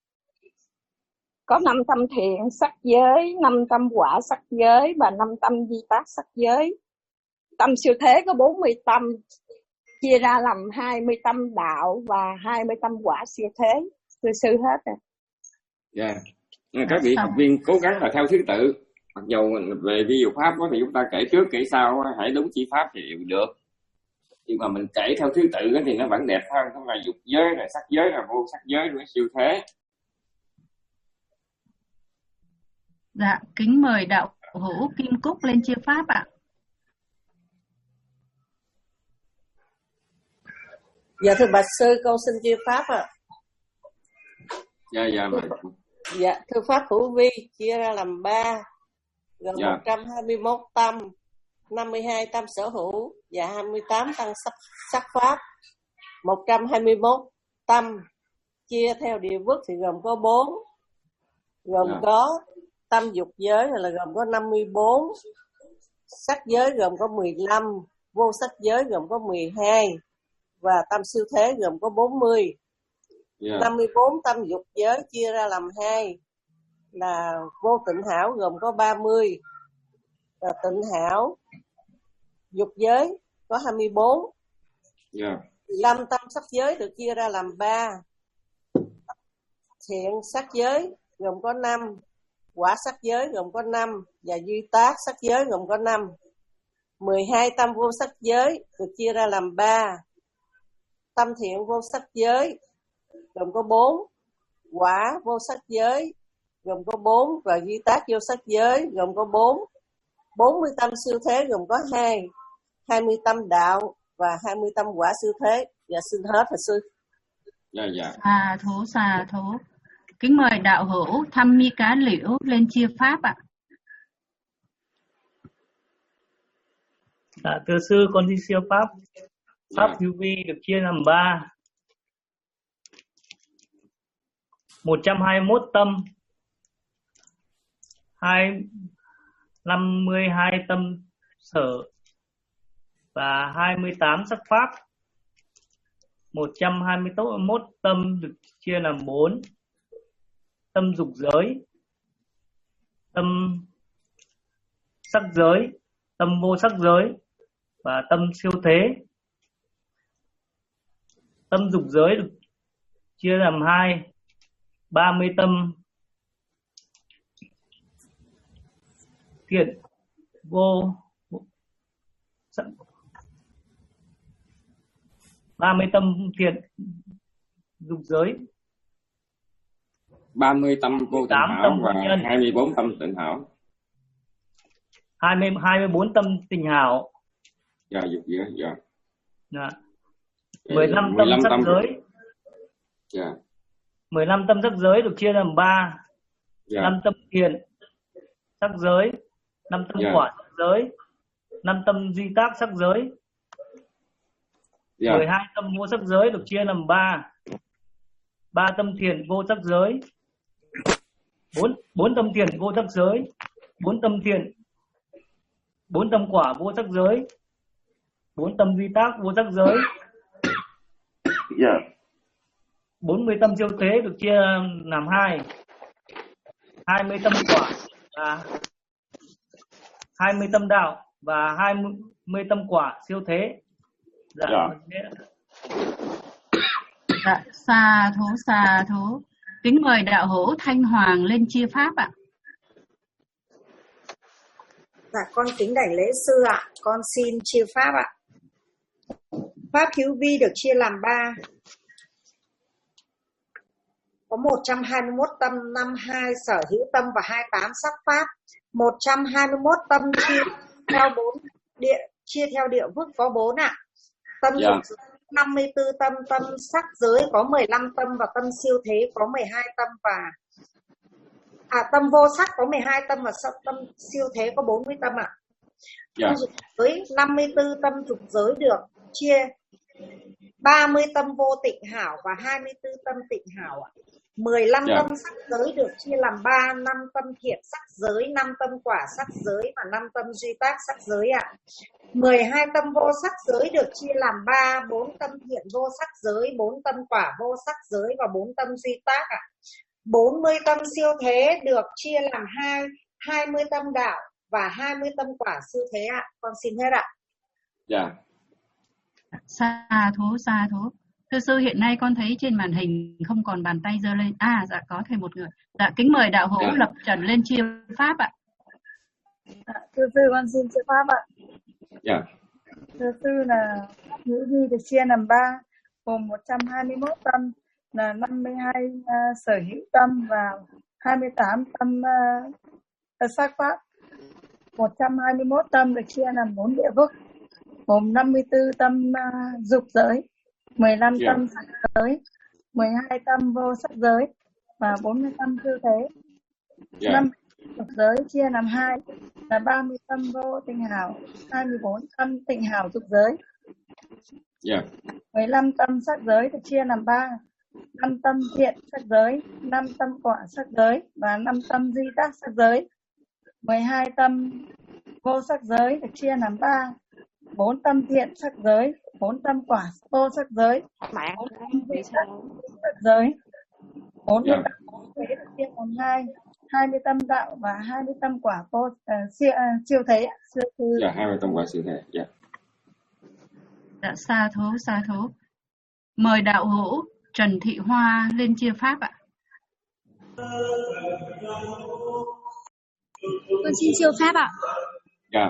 có năm tâm thiện sắc giới, năm tâm quả sắc giới và năm tâm duy tác sắc giới. Tâm siêu thế có bốn mươi tâm, chia ra làm hai mươi tâm đạo và hai mươi tâm quả siêu thế. Thưa sư hết rồi. Dạ. Các vị học viên cố gắng là theo thứ tự. Mặc dù về vi diệu pháp thì chúng ta kể trước kể sau, hãy đúng chi pháp thì được. Nhưng mà mình kể theo thứ tự thì nó vẫn đẹp hơn. Không là dục giới, là sắc giới, là vô sắc giới, là siêu thế. Dạ, kính mời đạo hữu Kim Cúc lên chia pháp ạ. Dạ thưa bạch sư, con xin chia pháp ạ. Dạ, dạ. Mà... Dạ, thưa pháp hữu vi chia ra làm ba, gồm dạ. một trăm hai mươi mốt tâm, năm mươi hai tâm sở hữu và hai mươi tám tâm sắc, sắc pháp. một trăm hai mươi mốt tâm chia theo địa vức thì gồm có bốn, gồm dạ. có tâm dục giới là gồm có năm mươi bốn, sắc giới gồm có mười lăm, vô sắc giới gồm có mười hai và tâm siêu thế gồm có bốn mươi. Yeah. năm mươi bốn tâm dục giới chia ra làm hai là vô tịnh hảo gồm có ba mươi và tịnh hảo dục giới có hai mươi bốn. Yeah. mười lăm tâm sắc giới được chia ra làm ba. Thiện sắc giới gồm có năm, quả sắc giới gồm có năm và duy tác sắc giới gồm có năm. mười hai tâm vô sắc giới được chia ra làm ba. Tâm thiện vô sắc giới gồm có bốn, quả vô sắc giới gồm có bốn và duy tác vô sắc giới gồm có bốn. bốn mươi tâm siêu thế gồm có hai, hai mươi tâm đạo và hai mươi tâm quả siêu thế. Dạ xin hết thưa sư. Dạ dạ. Xà thú, xà thú. Kính mời đạo hữu Thăm Mi Cá Liễu lên chia pháp ạ. Dạ, thưa sư, con đi siêu pháp. Pháp hữu vi được chia làm ba. một trăm hai mươi mốt tâm, năm mươi hai tâm sở và hai mươi tám sắc pháp. một trăm hai mươi mốt tâm được chia làm bốn. Tâm dục giới, tâm sắc giới, tâm vô sắc giới và tâm siêu thế. Tâm dục giới được chia làm hai, ba mươi tâm thiện vô ba mươi tâm thiện dục giới, ba mươi tâm vô tịnh hảo và hai mươi bốn tâm tịnh hảo. hai mươi, hai mươi bốn tâm tịnh hảo. Dạ, dục giới, dạ. Dạ. mười lăm tâm sắc tâm... giới. Dạ. mười lăm tâm sắc giới được chia làm ba. Dạ. năm tâm thiện sắc giới, năm tâm dạ. quả sắc giới, năm tâm duy tác sắc giới. dạ. mười hai tâm vô sắc giới được chia làm ba. ba tâm thiện vô sắc giới, bốn bốn tâm thiện vô sắc giới, bốn tâm thiện, bốn tâm quả vô sắc giới, bốn tâm duy tác vô sắc giới. Dạ. bốn mươi tâm siêu thế được chia làm hai, hai mươi tâm quả là hai mươi tâm đạo và hai mươi tâm quả siêu thế. Dạ. Dạ. Dạ, xà thú xà thú. Kính mời đạo hữu Thanh Hoàng lên chia pháp ạ. Dạ, con kính đảnh lễ sư ạ. Con xin chia pháp ạ. Pháp hữu vi được chia làm ba. Có một trăm hai mươi mốt tâm, năm mươi hai sở hữu tâm và hai mươi tám sắc pháp. một trăm hai mươi mốt tâm chia theo bốn địa chia theo địa vức có bốn ạ. Tâm Dạ. dục năm mươi tư tâm, tâm sắc giới có mười lăm tâm và tâm siêu thế có mười hai tâm và à tâm vô sắc có mười hai tâm và tâm siêu thế có bốn mươi tâm ạ. Dạ. Tâm dục giới năm mươi tư tâm dục giới được chia ba mươi tâm vô tịnh hảo và hai mươi tư tâm tịnh hảo ạ. mười lăm Dạ. tâm sắc giới được chia làm ba, năm tâm thiện sắc giới, năm tâm quả sắc giới và năm tâm duy tác sắc giới ạ. mười hai tâm vô sắc giới được chia làm ba, bốn tâm thiện vô sắc giới, bốn tâm quả vô sắc giới và bốn tâm duy tác ạ. bốn mươi tâm siêu thế được chia làm hai, hai mươi tâm đạo và hai mươi tâm quả siêu thế ạ. Con xin hết ạ. Dạ. Sa thú sa thú. Thưa sư, hiện nay con thấy trên màn hình không còn bàn tay giơ lên. À dạ, có thêm một người. Dạ, kính mời đạo hữu Dạ. Lập Trần lên chia pháp ạ. Dạ, thưa sư, con xin chia pháp ạ. Dạ. Thưa sư, là ngữ vi được chia làm ba, gồm một trăm hai mươi mốt tâm, là năm mươi hai uh, sở hữu tâm và hai mươi tám tâm uh, sắc pháp. một trăm hai mươi mốt tâm được chia làm bốn địa vức, gồm năm mươi tư tâm uh, dục giới, mười lăm Dạ. tâm sắc giới, mười hai tâm vô sắc giới và bốn mươi tâm siêu thế. Dạ. năm dục giới chia làm hai là ba mươi tâm vô tịnh hảo, hai mươi bốn tâm tịnh hảo dục giới. Dạ. mười lăm tâm sắc giới được chia làm ba, năm tâm thiện sắc giới, năm tâm quả sắc giới và năm tâm duy tác sắc giới. mười hai tâm vô sắc giới được chia làm ba, bốn tâm thiện sắc giới, bốn tâm quả vô sắc giới, bốn tâm duy tác sắc giới, bốn mươi Dạ. tâm thế được chia làm hai, hai mươi tâm đạo và hai mươi tâm quả vô uh, siêu, uh, siêu thế siêu thư. Dạ, hai mươi tâm quả siêu thế. Dạ. Dạ, sa thú sa thú. Mời đạo hữu Trần Thị Hoa lên chia pháp ạ. Con xin chiêu pháp ạ. Dạ.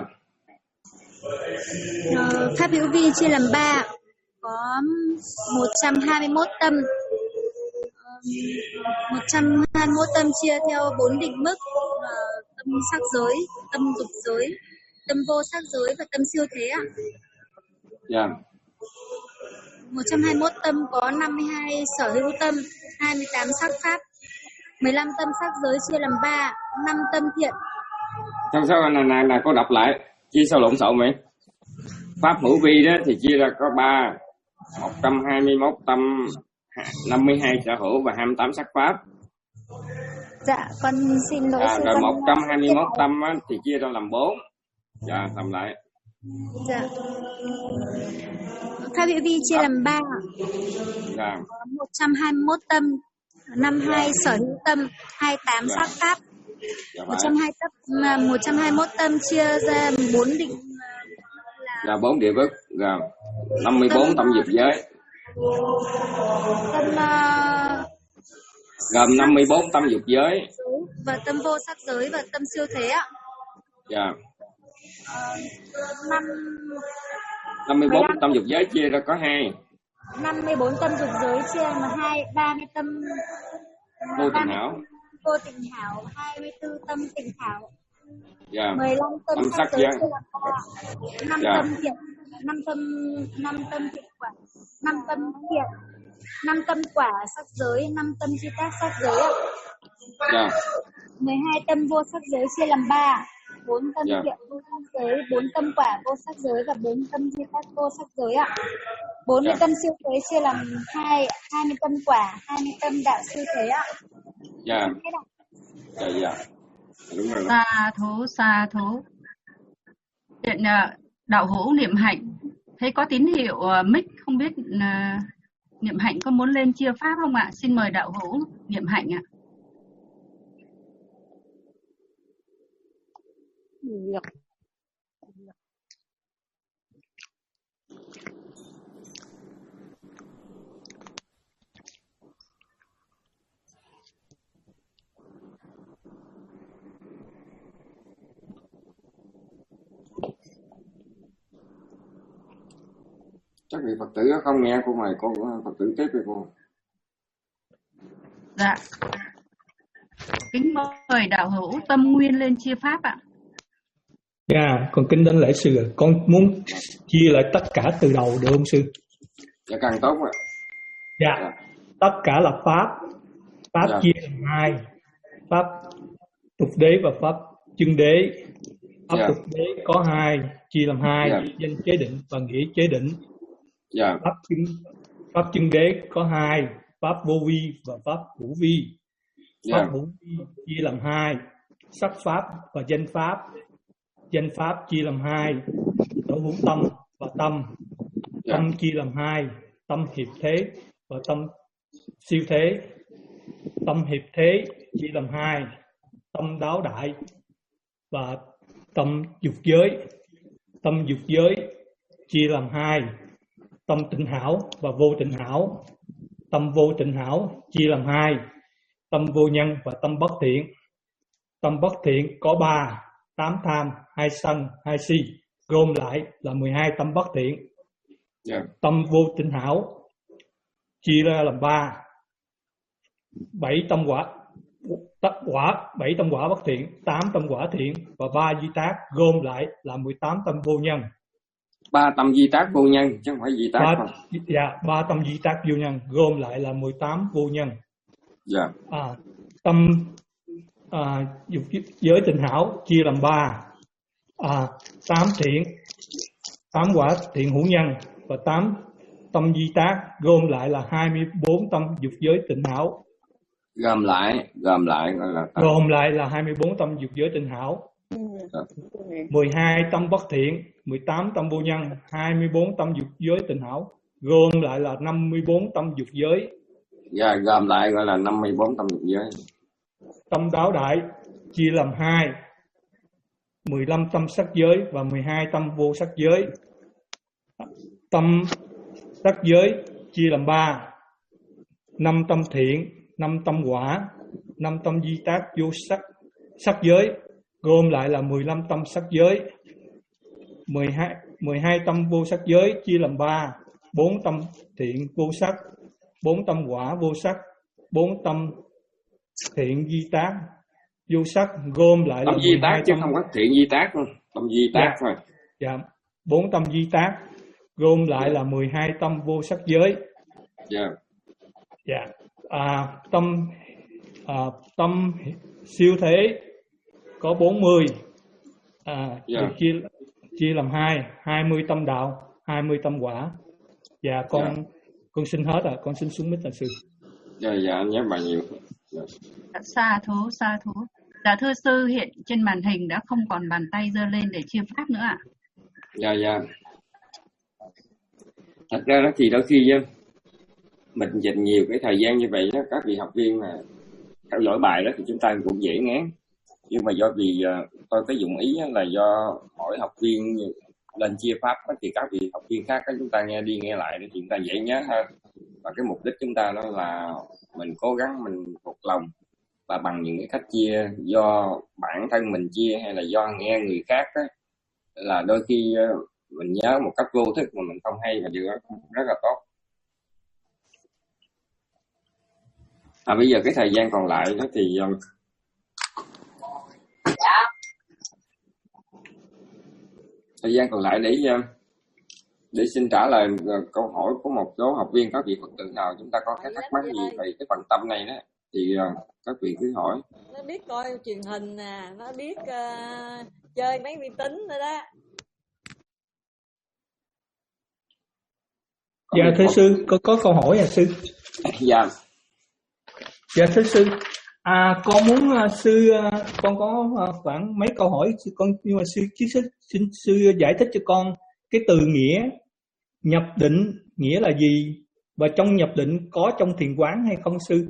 Ờ, pháp hữu vi chia làm ba, có một trăm hai mươi mốt tâm. Ờ, một trăm hai mươi mốt tâm chia theo bốn định mức, ờ, tâm sắc giới, tâm dục giới, tâm vô sắc giới và tâm siêu thế ạ. Dạ. một trăm hai mươi mốt tâm có năm mươi hai sở hữu tâm, hai mươi tám sắc pháp, mười lăm tâm sắc giới chia làm ba, năm tâm thiện. Sao sao này này này cô đọc lại, chia sao lộn xộn vậy? Pháp hữu vi đó thì chia ra có ba, một trăm hai mươi mốt tâm, năm mươi hai sở hữu và hai mươi tám sắc pháp. Dạ, con xin lỗi À, sư rồi con một trăm hai mươi mốt tâm á, thì chia ra làm bốn. Dạ, làm lại. Dạ. Pháp hữu vi chia làm ba, Dạ. có một trăm hai mươi mốt tâm, năm mươi hai sở hữu tâm, hai mươi tám Dạ. sắc pháp. Dạ một trăm hai mươi tâm, một trăm hai mươi mốt tâm chia ra bốn định là bốn địa vức, rồi năm mươi bốn tâm dục giới, tâm uh, gồm năm mươi bốn tâm dục giới và tâm vô sắc giới và tâm siêu thế ạ. dạ. Năm năm mươi bốn tâm dục giới chia ra có hai, năm mươi bốn tâm dục giới chia là hai, ba mươi tâm vô tịnh hảo, vô tịnh hảo, hai mươi tư tâm tịnh hảo, dạ. mười lăm tâm Tâm sắc sắc giới giới. chia làm ba, năm Dạ. tâm thiện, năm tâm năm tâm thiện quả, năm tâm thiện, năm tâm quả sắc giới, năm tâm duy tác sắc giới ạ. Dạ. mười hai tâm vô sắc giới chia làm ba, bốn tâm Dạ. thiện vô sắc giới, bốn tâm quả vô sắc giới và bốn tâm duy tác vô sắc giới ạ. bốn mươi Dạ. tâm siêu thế chia làm hai, hai mươi tâm quả, hai mươi tâm đạo siêu thế ạ. Dạ. Dạ dạ. Đúng rồi đó. Sa thú, sa thú. Hiện uh, đạo hữu Niệm Hạnh thấy có tín hiệu uh, mic, không biết uh, Niệm Hạnh có muốn lên chia pháp không ạ? Xin mời đạo hữu Niệm Hạnh ạ. Dạ. Chắc vị Phật tử không nghe cô mày, cô Phật tử tiếp với cô. Dạ. Kính mời đạo hữu Tâm Nguyên lên chia pháp ạ. Dạ, yeah, con kính đến lễ sư rồi. Con muốn chia lại tất cả từ đầu được không sư? Dạ càng tốt ạ. Dạ, yeah. Tất cả là pháp. Pháp yeah. chia làm hai. Pháp tục đế và pháp chân đế. Pháp yeah. tục đế có hai, chia làm hai, yeah. danh chế định và nghĩa chế định. Yeah. Pháp chân pháp chân đế có hai, pháp vô vi và pháp hữu vi. Pháp yeah. hữu vi chia làm hai, sắc pháp và danh pháp. Danh pháp chia làm hai, sở hữu tâm và tâm. Yeah. Tâm chia làm hai, tâm hiệp thế và tâm siêu thế. Tâm hiệp thế chia làm hai, tâm đáo đại và tâm dục giới. Tâm dục giới chia làm hai, tâm tịnh hảo và vô tịnh hảo. Tâm vô tịnh hảo chia làm hai, tâm vô nhân và tâm bất thiện. Tâm bất thiện có ba, tám tham, hai sân, hai si, gom lại là mười hai tâm bất thiện. Yeah. Tâm vô tịnh hảo chia ra làm ba, bảy tâm quả, tất quả, bảy tâm quả bất thiện, tám tâm quả thiện và ba di tác, gom lại là mười tám tâm vô nhân. Ba tâm di tác vô nhân chứ không phải di tác. Ba, dạ, ba tâm di tác vô nhân, gom lại là mười tám vô nhân. Dạ. À, tâm à, dục giới tịnh hảo chia làm ba, à, tám thiện, tám quả thiện hữu nhân và tám tâm di tác, gom lại là hai mươi bốn tâm dục giới tịnh hảo. Gom lại, gom lại gọi là tâm. Gom lại là hai mươi bốn tâm dục giới tịnh hảo. Dạ. mười hai tâm bất thiện, mười tám tâm vô nhân, hai mươi bốn tâm dục giới tịnh hảo, gom lại là năm mươi bốn tâm dục giới. Dạ, gom lại gọi là năm mươi bốn tâm dục giới. Tâm đáo đại chia làm hai, mười lăm tâm sắc giới và mười hai tâm vô sắc giới. Tâm sắc giới chia làm ba, năm tâm thiện, năm tâm quả, năm tâm di tác vô sắc sắc giới, gom lại là mười lăm tâm sắc giới. mười hai, mười hai tâm vô sắc giới chia làm ba, bốn tâm thiện vô sắc, bốn tâm quả vô sắc, bốn tâm thiện di tác vô sắc, gom lại tâm là di tác chứ tâm... không có thiện di tác luôn, tâm di tác dạ. thôi. Dạ, bốn tâm di tác gom lại là mười hai tâm vô sắc giới. Dạ. Dạ. À, tâm à, tâm siêu thế có bốn mươi, à, yeah. được chia chia làm hai, hai mươi tâm đạo, hai mươi tâm quả. Dạ con yeah. con xin hết rồi, con xin xuống mic là sư. Dạ dạ anh nhớ bài nhiều. Dạ. Sa thú, sa thú. Dạ thưa sư, hiện trên màn hình đã không còn bàn tay giơ lên để chia pháp nữa ạ. Dạ dạ. Thật ra đó thì đôi khi mình dành nhiều cái thời gian như vậy đó, các vị học viên mà theo dõi bài đó thì chúng ta cũng dễ ngán. Nhưng mà do vì tôi có dụng ý là do mỗi học viên lên chia pháp đó, thì các vị học viên khác đó, chúng ta nghe đi nghe lại để chúng ta dễ nhớ hơn. Và cái mục đích chúng ta đó là mình cố gắng mình phục lòng, và bằng những cái cách chia do bản thân mình chia hay là do nghe người khác đó, là đôi khi mình nhớ một cách vô thức mà mình không hay, và điều đó rất là tốt. À, bây giờ cái thời gian còn lại đó thì thời gian còn lại để để xin trả lời câu hỏi của một số học viên. Các vị Phật tử nào chúng ta có cái thắc mắc gì về cái phần tâm này đó thì các vị cứ hỏi. Nó biết coi truyền hình nè, nó biết uh, chơi mấy vi tính nữa đó. Dạ thưa sư, có có câu hỏi à sư? Dạ. Dạ thưa sư, À, con muốn uh, sư uh, con có uh, khoảng mấy câu hỏi con, nhưng mà sư sư, sư sư giải thích cho con cái từ nghĩa nhập định nghĩa là gì, và trong nhập định có trong thiền quán hay không sư?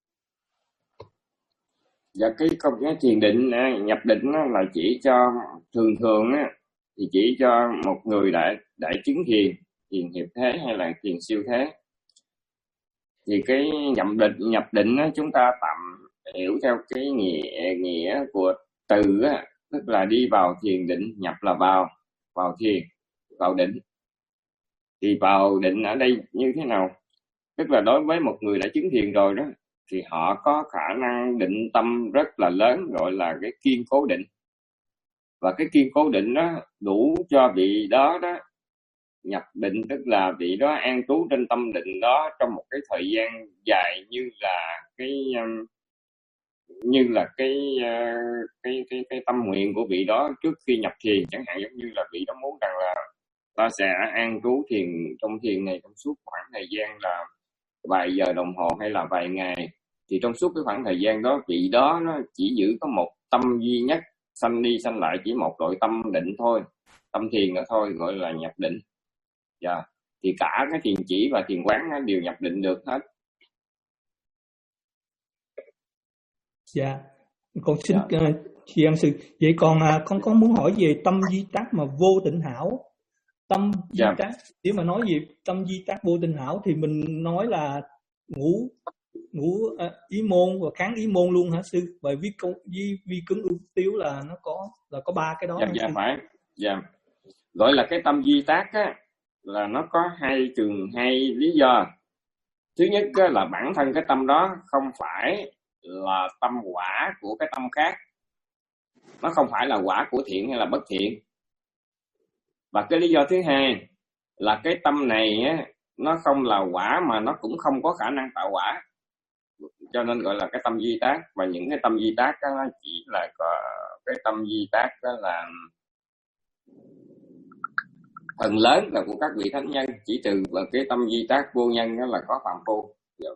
Dạ cái công cái thiền định nhập định là chỉ cho thường thường á, thì chỉ cho một người đại đại chứng thiền, thiền hiệp thế hay là thiền siêu thế. Thì cái nhập định nhập định á, chúng ta tạm hiểu theo cái nghĩa nghĩa của từ á, tức là đi vào thiền định, nhập là vào vào thiền, vào định. Thì vào định ở đây như thế nào? Tức là đối với một người đã chứng thiền rồi đó, thì họ có khả năng định tâm rất là lớn, gọi là cái kiên cố định. Và cái kiên cố định đó đủ cho vị đó đó nhập định, tức là vị đó an trú trên tâm định đó trong một cái thời gian dài, như là cái như là cái cái cái cái tâm nguyện của vị đó trước khi nhập thiền. Chẳng hạn giống như là vị đó muốn rằng là ta sẽ an trú thiền trong thiền này trong suốt khoảng thời gian là vài giờ đồng hồ hay là vài ngày, thì trong suốt cái khoảng thời gian đó vị đó nó chỉ giữ có một tâm duy nhất, sanh đi sanh lại chỉ một đội tâm định thôi, tâm thiền đó thôi, gọi là nhập định. Dạ, yeah. Thì cả cái thiền chỉ và thiền quán nó đều nhập định được hết. Dạ, yeah. Con xin yeah. uh, chị ân sư. Vậy còn uh, con có muốn hỏi về tâm di tác mà vô tịnh hảo. Tâm di yeah. tác, nếu mà nói về tâm di tác vô tịnh hảo thì mình nói là ngũ ngũ uh, ý môn và kháng ý môn luôn hả sư? Bởi vì công vi vi cứng ưu tiếu là nó có là có ba cái đó. Dạ yeah, yeah, phải. Dạ. Yeah. Gọi là cái tâm di tác á, là nó có hai trường hai lý do. Thứ nhất á, là bản thân cái tâm đó không phải là tâm quả của cái tâm khác, nó không phải là quả của thiện hay là bất thiện. Và cái lý do thứ hai là cái tâm này á, nó không là quả mà nó cũng không có khả năng tạo quả, cho nên gọi là cái tâm di tác. Và những cái tâm di tác đó chỉ là có cái tâm di tác đó là phần lớn là của các vị thánh nhân, chỉ trừ và cái tâm di tác vô nhân đó là có phạm phu.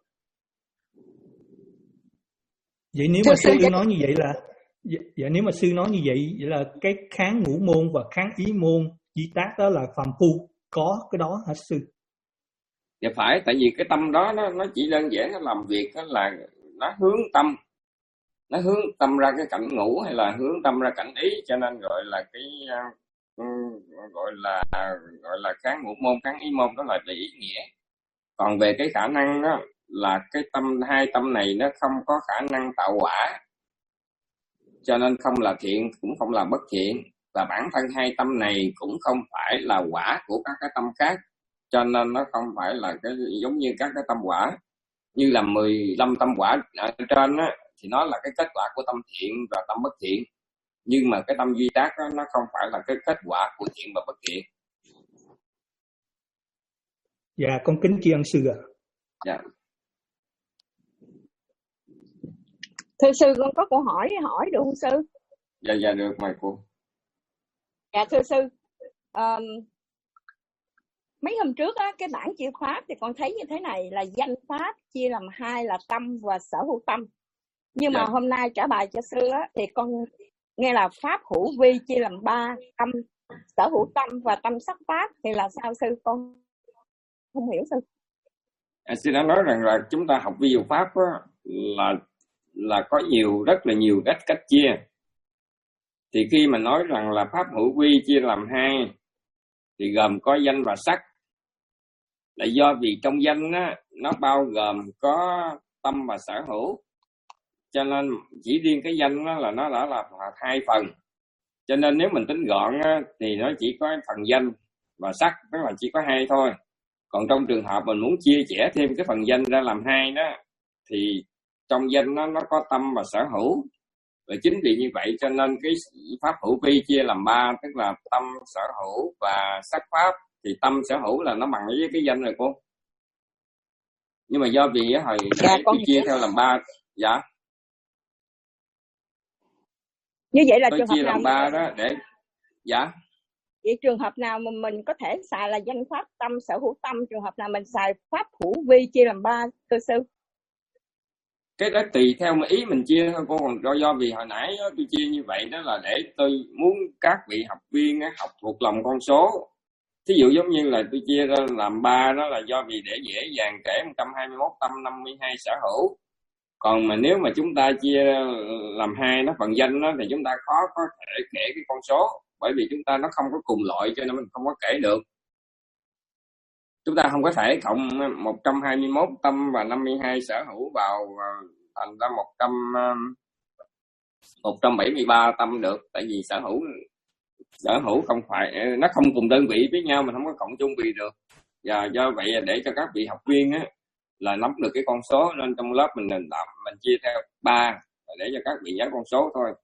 Vậy nếu mà sư nói như vậy là dạ, nếu mà sư nói như vậy vậy là cái kháng ngũ môn và kháng ý môn di tác đó là phàm phu có cái đó hả sư? Dạ phải, tại vì cái tâm đó nó nó chỉ đơn giản nó làm việc đó là nó hướng tâm nó hướng tâm ra cái cảnh ngũ hay là hướng tâm ra cảnh ý, cho nên gọi là cái uh, gọi là gọi là kháng ngũ môn kháng ý môn, đó là về ý nghĩa. Còn về cái khả năng đó là cái tâm hai tâm này nó không có khả năng tạo quả, cho nên không là thiện cũng không là bất thiện. Và bản thân hai tâm này cũng không phải là quả của các cái tâm khác, cho nên nó không phải là cái giống như các cái tâm quả. Như là mười lăm tâm quả ở trên á, thì nó là cái kết quả của tâm thiện và tâm bất thiện. Nhưng mà cái tâm duy tác đó, nó không phải là cái kết quả của thiện và bất thiện. Dạ, con kính tri ân sư ạ. À. Dạ. Thưa sư, con có câu hỏi hỏi được không sư? Dạ, dạ được, mời cô. Dạ thưa sư, um, mấy hôm trước á, cái bản chia pháp thì con thấy như thế này là danh pháp chia làm hai là tâm và sở hữu tâm. Nhưng mà yeah. hôm nay trả bài cho sư á, thì con nghe là pháp hữu vi chia làm ba, tâm, sở hữu tâm và tâm sắc pháp, thì là sao sư? Con không hiểu sư. À, sư đã nói rằng là chúng ta học vi diệu pháp á, là là có nhiều rất là nhiều cách cách chia. Thì khi mà nói rằng là pháp hữu vi chia làm hai thì gồm có danh và sắc, là do vì trong danh á, nó bao gồm có tâm và sở hữu, cho nên chỉ riêng cái danh đó là nó đã là hai phần. Cho nên nếu mình tính gọn á, thì nó chỉ có phần danh và sắc, tức là chỉ có hai thôi. Còn trong trường hợp mình muốn chia sẻ thêm cái phần danh ra làm hai đó, thì trong danh nó nó có tâm và sở hữu. Và chính vì như vậy cho nên cái pháp hữu vi chia làm ba, tức là tâm, sở hữu và sắc pháp. Thì tâm, sở hữu là nó bằng với cái danh rồi cô. Nhưng mà do vì hồi dạ, tôi chia theo làm ba. Dạ. Như vậy là tôi trường chia hợp làm nào ba đó để. Dạ. Vậy trường hợp nào mà mình có thể xài là danh pháp tâm, sở hữu tâm, trường hợp nào mình xài pháp hữu vi chia làm ba thưa sư? Cái đó tùy theo mà ý mình chia thôi cô, còn do, do vì hồi nãy đó, tôi chia như vậy đó là để tôi muốn các vị học viên đó, học thuộc lòng con số. Thí dụ giống như là tôi chia ra làm ba đó là do vì để dễ dàng kể một trăm hai mươi mốt tâm năm mươi hai sở hữu. Còn mà nếu mà chúng ta chia làm hai nó phần danh đó thì chúng ta khó có thể kể cái con số, bởi vì chúng ta nó không có cùng loại cho nên mình không có kể được. Chúng ta không có thể cộng một trăm hai mươi mốt tâm và năm mươi hai sở hữu vào thành ra một trăm một trăm bảy mươi ba tâm được, tại vì sở hữu sở hữu không phải nó không cùng đơn vị với nhau, mình không có cộng chung vì được. Và do vậy để cho các vị học viên á là nắm được cái con số, nên trong lớp mình mình làm mình chia theo ba để cho các vị nhớ con số thôi.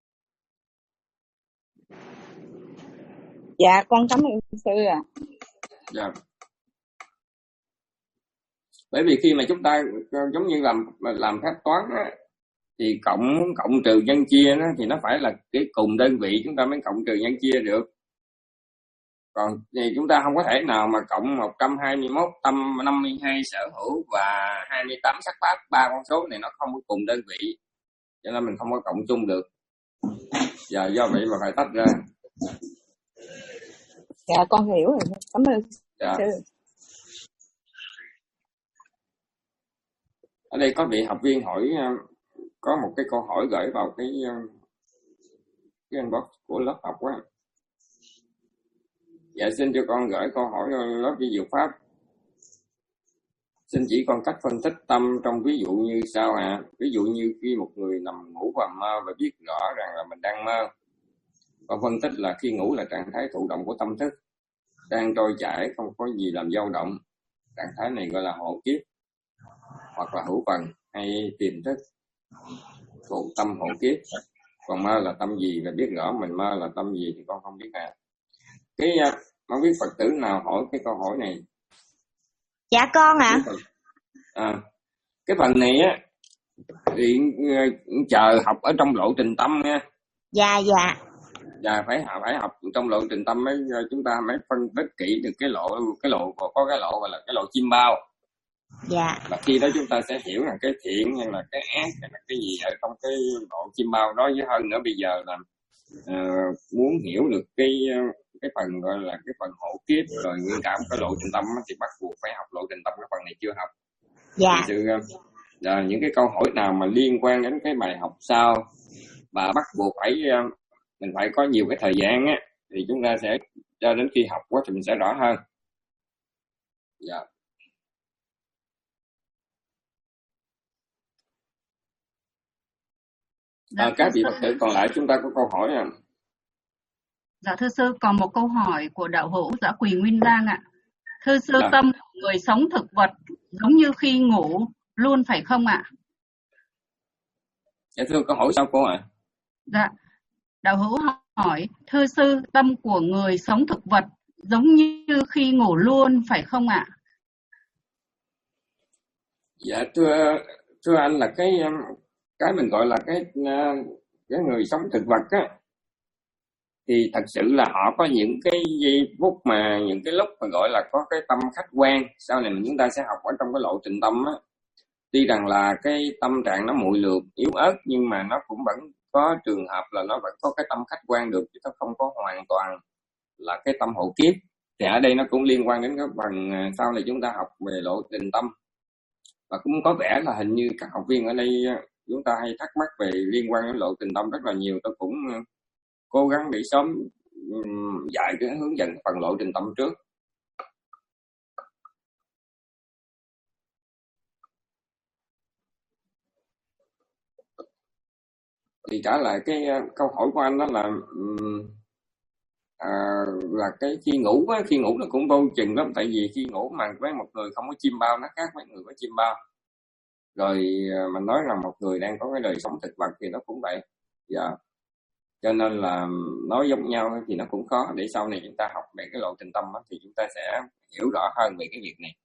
Dạ con cảm ơn sư ạ. À. Dạ. Bởi vì khi mà chúng ta giống như làm làm phép toán á, thì cộng cộng trừ nhân chia đó, thì nó phải là cái cùng đơn vị chúng ta mới cộng trừ nhân chia được. Còn thì chúng ta không có thể nào mà cộng một trăm hai mươi mốt tâm năm mươi hai sở hữu và hai mươi tám sắc pháp, ba con số này nó không có cùng đơn vị, cho nên mình không có cộng chung được. Và do vậy mà phải tách ra. Dạ con hiểu rồi, cảm ơn. Dạ. Ở đây có vị học viên hỏi, có một cái câu hỏi gửi vào cái cái inbox của lớp học á. Dạ xin cho con gửi câu hỏi lớp vi diệu pháp. Xin chỉ con cách phân tích tâm trong ví dụ như sau ạ. À? Ví dụ như khi một người nằm ngủ và mơ và biết rõ rằng là mình đang mơ. Con phân tích là khi ngủ là trạng thái thụ động của tâm thức, đang trôi chảy, không có gì làm dao động. Trạng thái này gọi là hộ kiếp hoặc là hữu phần hay tiềm thức, thuộc tâm hộ kiếp. Còn mơ là tâm gì và biết rõ mình mơ là tâm gì thì con không biết à. Cái không biết Phật tử nào hỏi cái câu hỏi này. Dạ con ạ. À. À, cái phần này á thì chờ học ở trong lộ trình tâm nha. Dạ dạ. Dạ phải phải học trong lộ trình tâm mới chúng ta mới phân tích kỹ được cái lộ cái lộ có cái lộ gọi là cái lộ chim bao. Dạ. Và khi đó chúng ta sẽ hiểu là cái thiện hay là cái ác hay là cái gì ở trong cái lộ chim bao đó, với hơn nữa bây giờ là uh, muốn hiểu được cái cái phần gọi là cái phần hộ kiếp rồi nguyên cả cái lộ trình tâm thì bắt buộc phải học lộ trình tâm, cái phần này chưa học. Dạ. Sự, uh, những cái câu hỏi nào mà liên quan đến cái bài học sau và bắt buộc phải uh, mình phải có nhiều cái thời gian á thì chúng ta sẽ cho đến khi học quá thì mình sẽ rõ hơn. Dạ. Dạ, à, các vị Phật tử còn lại chúng ta có câu hỏi à? Dạ thưa sư, còn một câu hỏi của đạo hữu Dã Quỳ Nguyên Giang ạ. Thưa sư, dạ. Tâm người sống thực vật giống như khi ngủ luôn phải không ạ? Dạ thưa, câu hỏi sao cô ạ? À? Dạ, đạo hữu hỏi, thưa sư, tâm của người sống thực vật giống như khi ngủ luôn phải không ạ? Dạ thưa thưa anh là cái cái mình gọi là cái cái người sống thực vật á, thì thật sự là họ có những cái giây phút mà những cái lúc mà gọi là có cái tâm khách quan. Sau này chúng ta sẽ học ở trong cái lộ trình tâm á, tuy rằng là cái tâm trạng nó muội lược yếu ớt nhưng mà nó cũng vẫn có trường hợp là nó vẫn có cái tâm khách quan được, chứ nó không có hoàn toàn là cái tâm hộ kiếp. Thì ở đây nó cũng liên quan đến cái phần sau này chúng ta học về lộ trình tâm, và cũng có vẻ là hình như các học viên ở đây chúng ta hay thắc mắc về liên quan đến lộ trình tâm rất là nhiều. Tôi cũng cố gắng để sớm dạy cái hướng dẫn phần lộ trình tâm trước. Thì trả lại cái câu hỏi của anh đó là à, là cái khi ngủ á, khi ngủ nó cũng vô chừng lắm, tại vì khi ngủ mà với một người không có chim bao nó khác với người có chim bao. Rồi mình nói rằng một người đang có cái đời sống thực vật thì nó cũng vậy. Dạ. Cho nên là nói giống nhau thì nó cũng khó, để sau này chúng ta học về cái lộ trình tâm đó, thì chúng ta sẽ hiểu rõ hơn về cái việc này.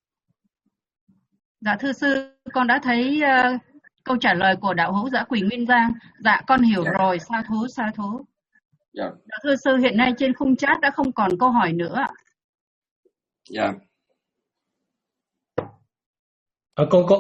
Dạ thưa sư, con đã thấy uh, câu trả lời của đạo hữu Dã Quỳ Nguyên Giang. Dạ con hiểu dạ. rồi, sa thú sa thú. Dạ. Dạ thưa sư, hiện nay trên khung chat đã không còn câu hỏi nữa. Dạ. À, con có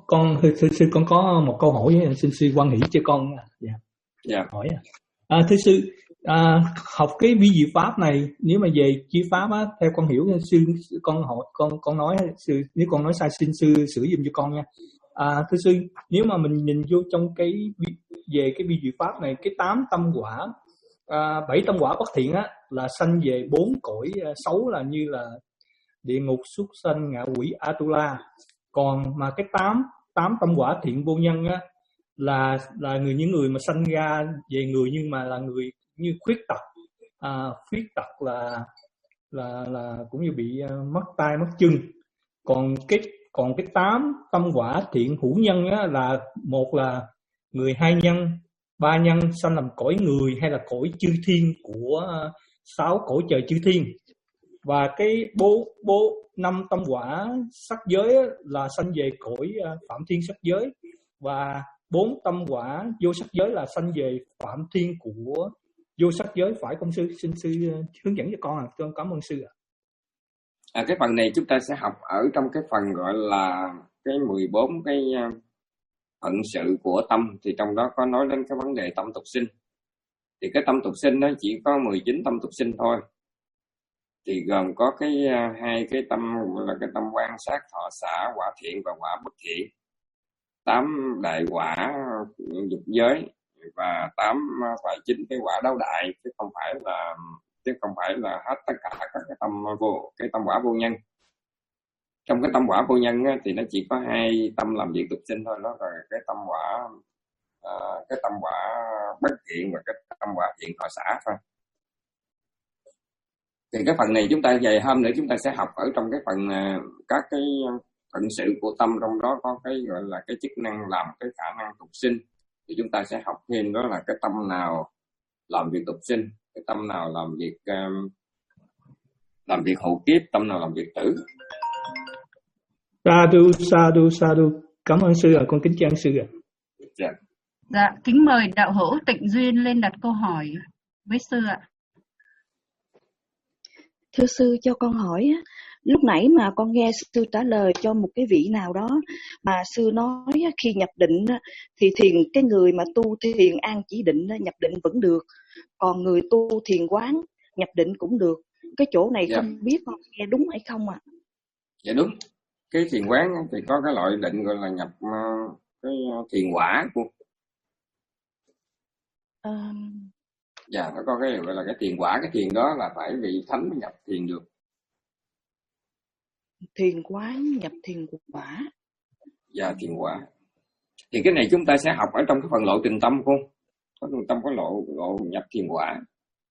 con thưa, thưa sư con có một câu hỏi xin sư quan hỷ cho con. Dạ. Dạ. Hỏi à. À, thưa sư, à, học cái vi diệu pháp này nếu mà về chia pháp á, theo con hiểu sư con hỏi con con nói sư, nếu con nói sai xin sư sửa giùm cho con nha. À, thưa sư, nếu mà mình nhìn vô trong cái về cái vi diệu pháp này, cái tám tâm quả, à, bảy tâm quả bất thiện á là sanh về bốn cõi xấu là như là địa ngục, súc sanh, ngạ quỷ, Atula. Còn mà cái tám tám tâm quả thiện vô nhân á là là người những người mà sanh ra về người nhưng mà là người như khuyết tật, à, khuyết tật là là là cũng như bị uh, mất tay mất chân. Còn cái còn cái tám tâm quả thiện hữu nhân á là một là người hai nhân, ba nhân sanh làm cõi người hay là cõi chư thiên của uh, sáu cõi trời chư thiên. Và cái bố bố năm tâm quả sắc giới á, là sanh về cõi uh, phạm thiên sắc giới, và bốn tâm quả vô sắc giới là sanh về phạm thiên của vô sắc giới, phải không sư? Xin sư hướng dẫn cho con. À, con cảm ơn sư ạ. À, cái phần này chúng ta sẽ học ở trong cái phần gọi là cái mười bốn cái phận sự của tâm, thì trong đó có nói đến cái vấn đề tâm tục sinh. Thì cái tâm tục sinh nó chỉ có mười chín tâm tục sinh thôi, thì gồm có cái hai cái tâm là cái tâm quan sát, thọ xả, quả thiện và quả bất thiện, tám đại quả dục giới và tám phải chín cái quả đáo đại, chứ không phải là chứ không phải là hết tất cả các cái tâm vô cái tâm quả vô nhân. Trong cái tâm quả vô nhân á, thì nó chỉ có hai tâm làm việc tục sinh thôi, đó là cái tâm quả uh, cái tâm quả bất thiện và cái tâm quả thiện thọ xả thôi. Thì cái phần này chúng ta về hôm nữa chúng ta sẽ học ở trong cái phần uh, các cái phận sự của tâm, trong đó có cái gọi là cái chức năng làm cái khả năng tục sinh, thì chúng ta sẽ học thêm đó là cái tâm nào làm việc tục sinh, cái tâm nào làm việc um, làm việc hậu kiếp, tâm nào làm việc tử. Sa du sa du sa du. Cảm ơn sư ạ, con kính chào sư ạ. Dạ. Dạ, kính mời đạo hữu Tịnh Duyên lên đặt câu hỏi với sư ạ. Thưa sư, cho con hỏi, lúc nãy mà con nghe sư trả lời cho một cái vị nào đó mà sư nói khi nhập định thì thiền cái người mà tu thiền an chỉ định nhập định vẫn được, còn người tu thiền quán nhập định cũng được. Cái chỗ này dạ. Không biết con nghe đúng hay không ạ? À? Dạ đúng. Cái thiền quán thì có cái loại định gọi là nhập cái thiền quả của. À... Dạ, nó có cái gọi là cái thiền quả, cái thiền đó là phải vị thánh mới nhập thiền được. Thiền quán nhập thiền quả. Dạ, thiền quả. Thì cái này chúng ta sẽ học ở trong cái phần lộ trình tâm không? Có tâm có lộ lộ nhập thiền quả.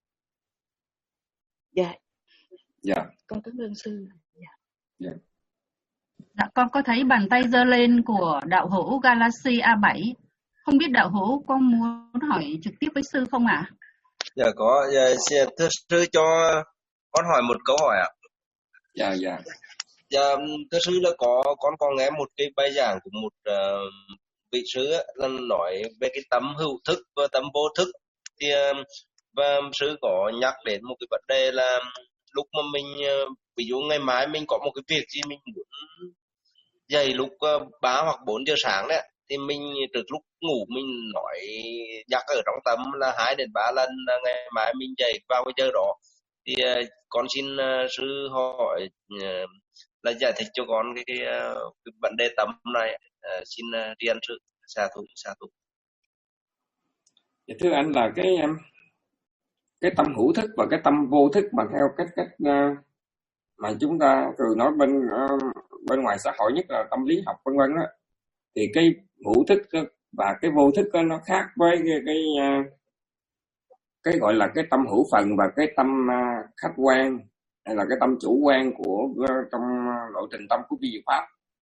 Dạ. Dạ. Con cảm ơn sư. Dạ. Dạ. Dạ, con có thấy bàn tay giơ lên của đạo hữu Galaxy A bảy. Không biết đạo hữu có muốn hỏi trực tiếp với sư không ạ? À? Dạ có. Dạ, thưa sư cho con hỏi một câu hỏi ạ. Dạ dạ. Dạ, thưa sư là có con có nghe một cái bài giảng của một uh, vị sư là nói về cái tâm hữu thức và tâm vô thức, thì uh, và sư có nhắc đến một cái vấn đề là lúc mà mình uh, ví dụ ngày mai mình có một cái việc gì mình muốn dậy lúc uh, ba hoặc bốn giờ sáng đấy, thì mình từ lúc ngủ mình nói nhắc ở trong tâm là hai đến ba lần là ngày mai mình dậy vào cái giờ đó. Thì uh, con xin uh, sư hỏi uh, là giải thích cho con cái, cái, uh, cái vấn đề tâm này. Uh, xin uh, tri ân sư. Sa thụ sa thụ. Thưa anh là cái cái tâm hữu thức và cái tâm vô thức mà theo cách cách uh, mà chúng ta thường nói bên uh, bên ngoài xã hội, nhất là tâm lý học vân vân đó, thì cái hữu thức và cái vô thức đó, nó khác với cái cái, uh, cái gọi là cái tâm hữu phần và cái tâm uh, khách quan hay là cái tâm chủ quan của uh, trong lộ trình tâm của vi diệu pháp.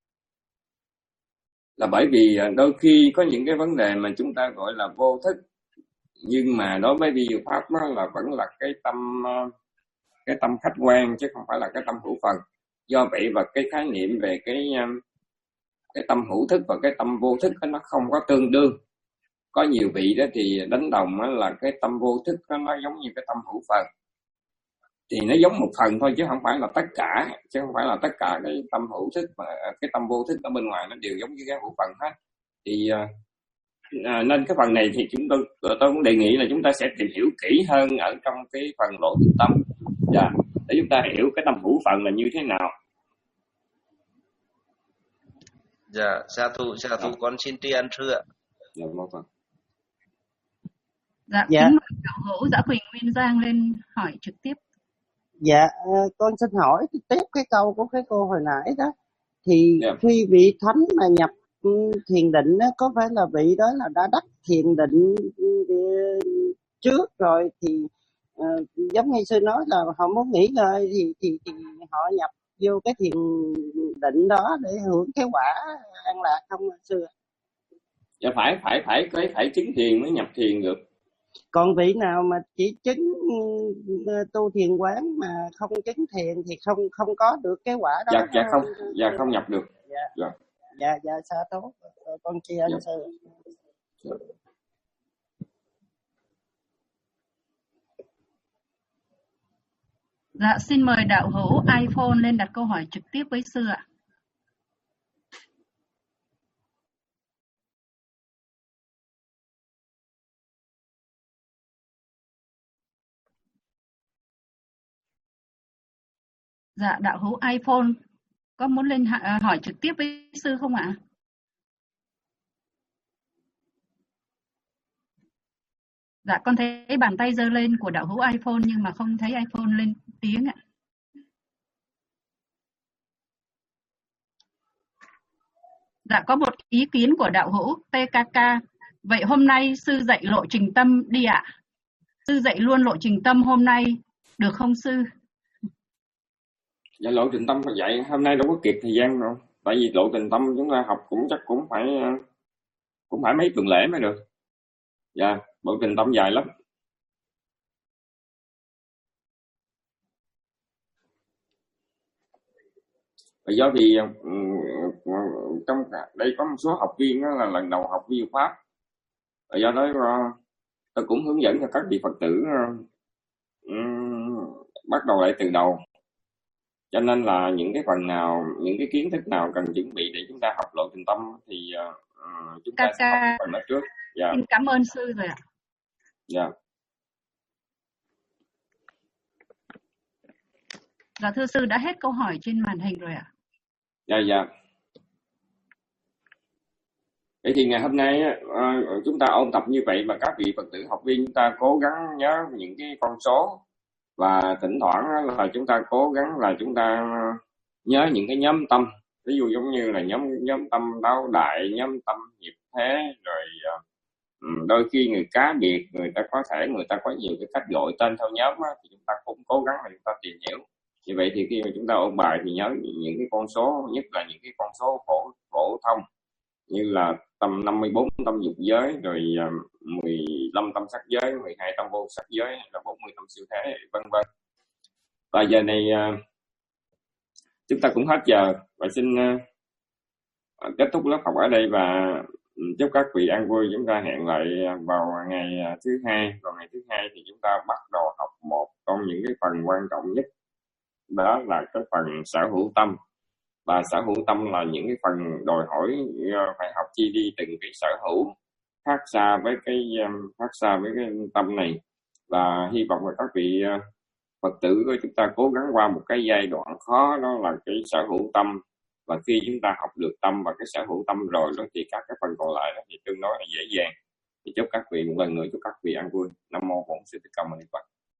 Là bởi vì uh, đôi khi có những cái vấn đề mà chúng ta gọi là vô thức, nhưng mà đối với vi diệu pháp nó là vẫn là cái tâm uh, cái tâm khách quan chứ không phải là cái tâm hữu phần. Do vậy và cái khái niệm về cái uh, cái tâm hữu thức và cái tâm vô thức đó, nó không có tương đương. Có nhiều vị đó thì đánh đồng là cái tâm vô thức đó, nó giống như cái tâm hữu phần, thì nó giống một phần thôi chứ không phải là tất cả, chứ không phải là tất cả cái tâm hữu thức mà cái tâm vô thức ở bên ngoài nó đều giống như cái hữu phần hết. Thì à, nên cái phần này thì chúng tôi tôi cũng đề nghị là chúng ta sẽ tìm hiểu kỹ hơn ở trong cái phần lộ trình tâm, yeah, để chúng ta hiểu cái tâm hữu phần là như thế nào. Dạ, sa thù, sa thù con xin tri ân sư ạ. Dạ, một phần. Dạ, Dạ. kính mời đạo hữu Dã Quỳnh Nguyên Giang lên hỏi trực tiếp. Dạ, con xin hỏi tiếp cái câu của cái cô hồi nãy đó. Thì Yeah. khi vị thánh mà nhập thiền định đó, có phải là vị đó là đã đắc thiền định trước rồi thì uh, giống như sư nói là họ muốn nghỉ ngơi thì thì thì họ nhập vô cái thiền định đó để hưởng cái quả an lạc không sư? Dạ phải phải phải phải phải chứng thiền mới nhập thiền được. Còn vị nào mà chỉ chứng tu thiền quán mà không chứng thiền thì không không có được cái quả đó. Dạ dạ không, dạ không nhập được. Dạ dạ dạ, dạ sa tốt, con tri ân sư. Dạ. Dạ, xin mời đạo hữu iPhone lên đặt câu hỏi trực tiếp với sư ạ. Dạ, đạo hữu iPhone có muốn lên hỏi trực tiếp với sư không ạ? Dạ, con thấy bàn tay giơ lên của đạo hữu iPhone nhưng mà không thấy iPhone lên tiếng ạ. Dạ, có một ý kiến của đạo hữu pê ca ca. Vậy hôm nay sư dạy lộ trình tâm đi ạ. Sư dạy luôn lộ trình tâm hôm nay được không sư? Dạ lộ trình tâm dạy hôm nay đâu có kịp thời gian đâu. Tại vì lộ trình tâm chúng ta học cũng chắc cũng phải cũng phải mấy tuần lễ mới được. Dạ, lộ trình tâm dài lắm. Và do vì trong đây có một số học viên đó là lần đầu học vi pháp. Và do đó tôi cũng hướng dẫn cho các vị Phật tử um, bắt đầu lại từ đầu. Cho nên là những cái phần nào, những cái kiến thức nào cần chuẩn bị để chúng ta học lộ trình tâm thì uh, chúng ta Ca sẽ học cái phần đó trước. Dạ. Xin cảm ơn sư rồi ạ. Dạ. Dạ thưa sư, đã hết câu hỏi trên màn hình rồi ạ. Dạ dạ. Vậy thì ngày hôm nay uh, chúng ta ôn tập như vậy và các vị Phật tử học viên chúng ta cố gắng nhớ những cái con số và thỉnh thoảng là chúng ta cố gắng là chúng ta nhớ những cái nhóm tâm, ví dụ giống như là nhóm nhóm tâm đáo đại, nhóm tâm nghiệp thế, rồi uh, đôi khi người cá biệt người ta có thể người ta có nhiều cái cách gọi tên theo nhóm á, thì chúng ta cũng cố gắng là chúng ta tìm hiểu. Như vậy thì khi mà chúng ta ôn bài thì nhớ những cái con số, nhất là những cái con số phổ phổ thông như là tâm năm mươi bốn tâm dục giới, rồi mười lăm tâm sắc giới, mười hai tâm vô sắc giới, là bốn mươi tâm siêu thế, vân vân. Và giờ này chúng ta cũng hết giờ và xin kết thúc lớp học ở đây và chúc các vị an vui. Chúng ta hẹn lại vào ngày thứ hai. Vào ngày thứ hai thì chúng ta bắt đầu học một trong những cái phần quan trọng nhất, đó là cái phần sở hữu tâm. Và sở hữu tâm là những cái phần đòi hỏi phải học chi đi từng cái sở hữu khác xa với cái khác xa với cái tâm này. Và hy vọng là các vị Phật tử của chúng ta cố gắng qua một cái giai đoạn khó, đó là cái sở hữu tâm. Và khi chúng ta học được tâm và cái sở hữu tâm rồi đó thì các cái phần còn lại đó thì tương đối là dễ dàng. Thì chúc các vị một lần nữa chúc các vị an vui. Nam mô Bổn Sư Thích Ca Mâu Ni Phật.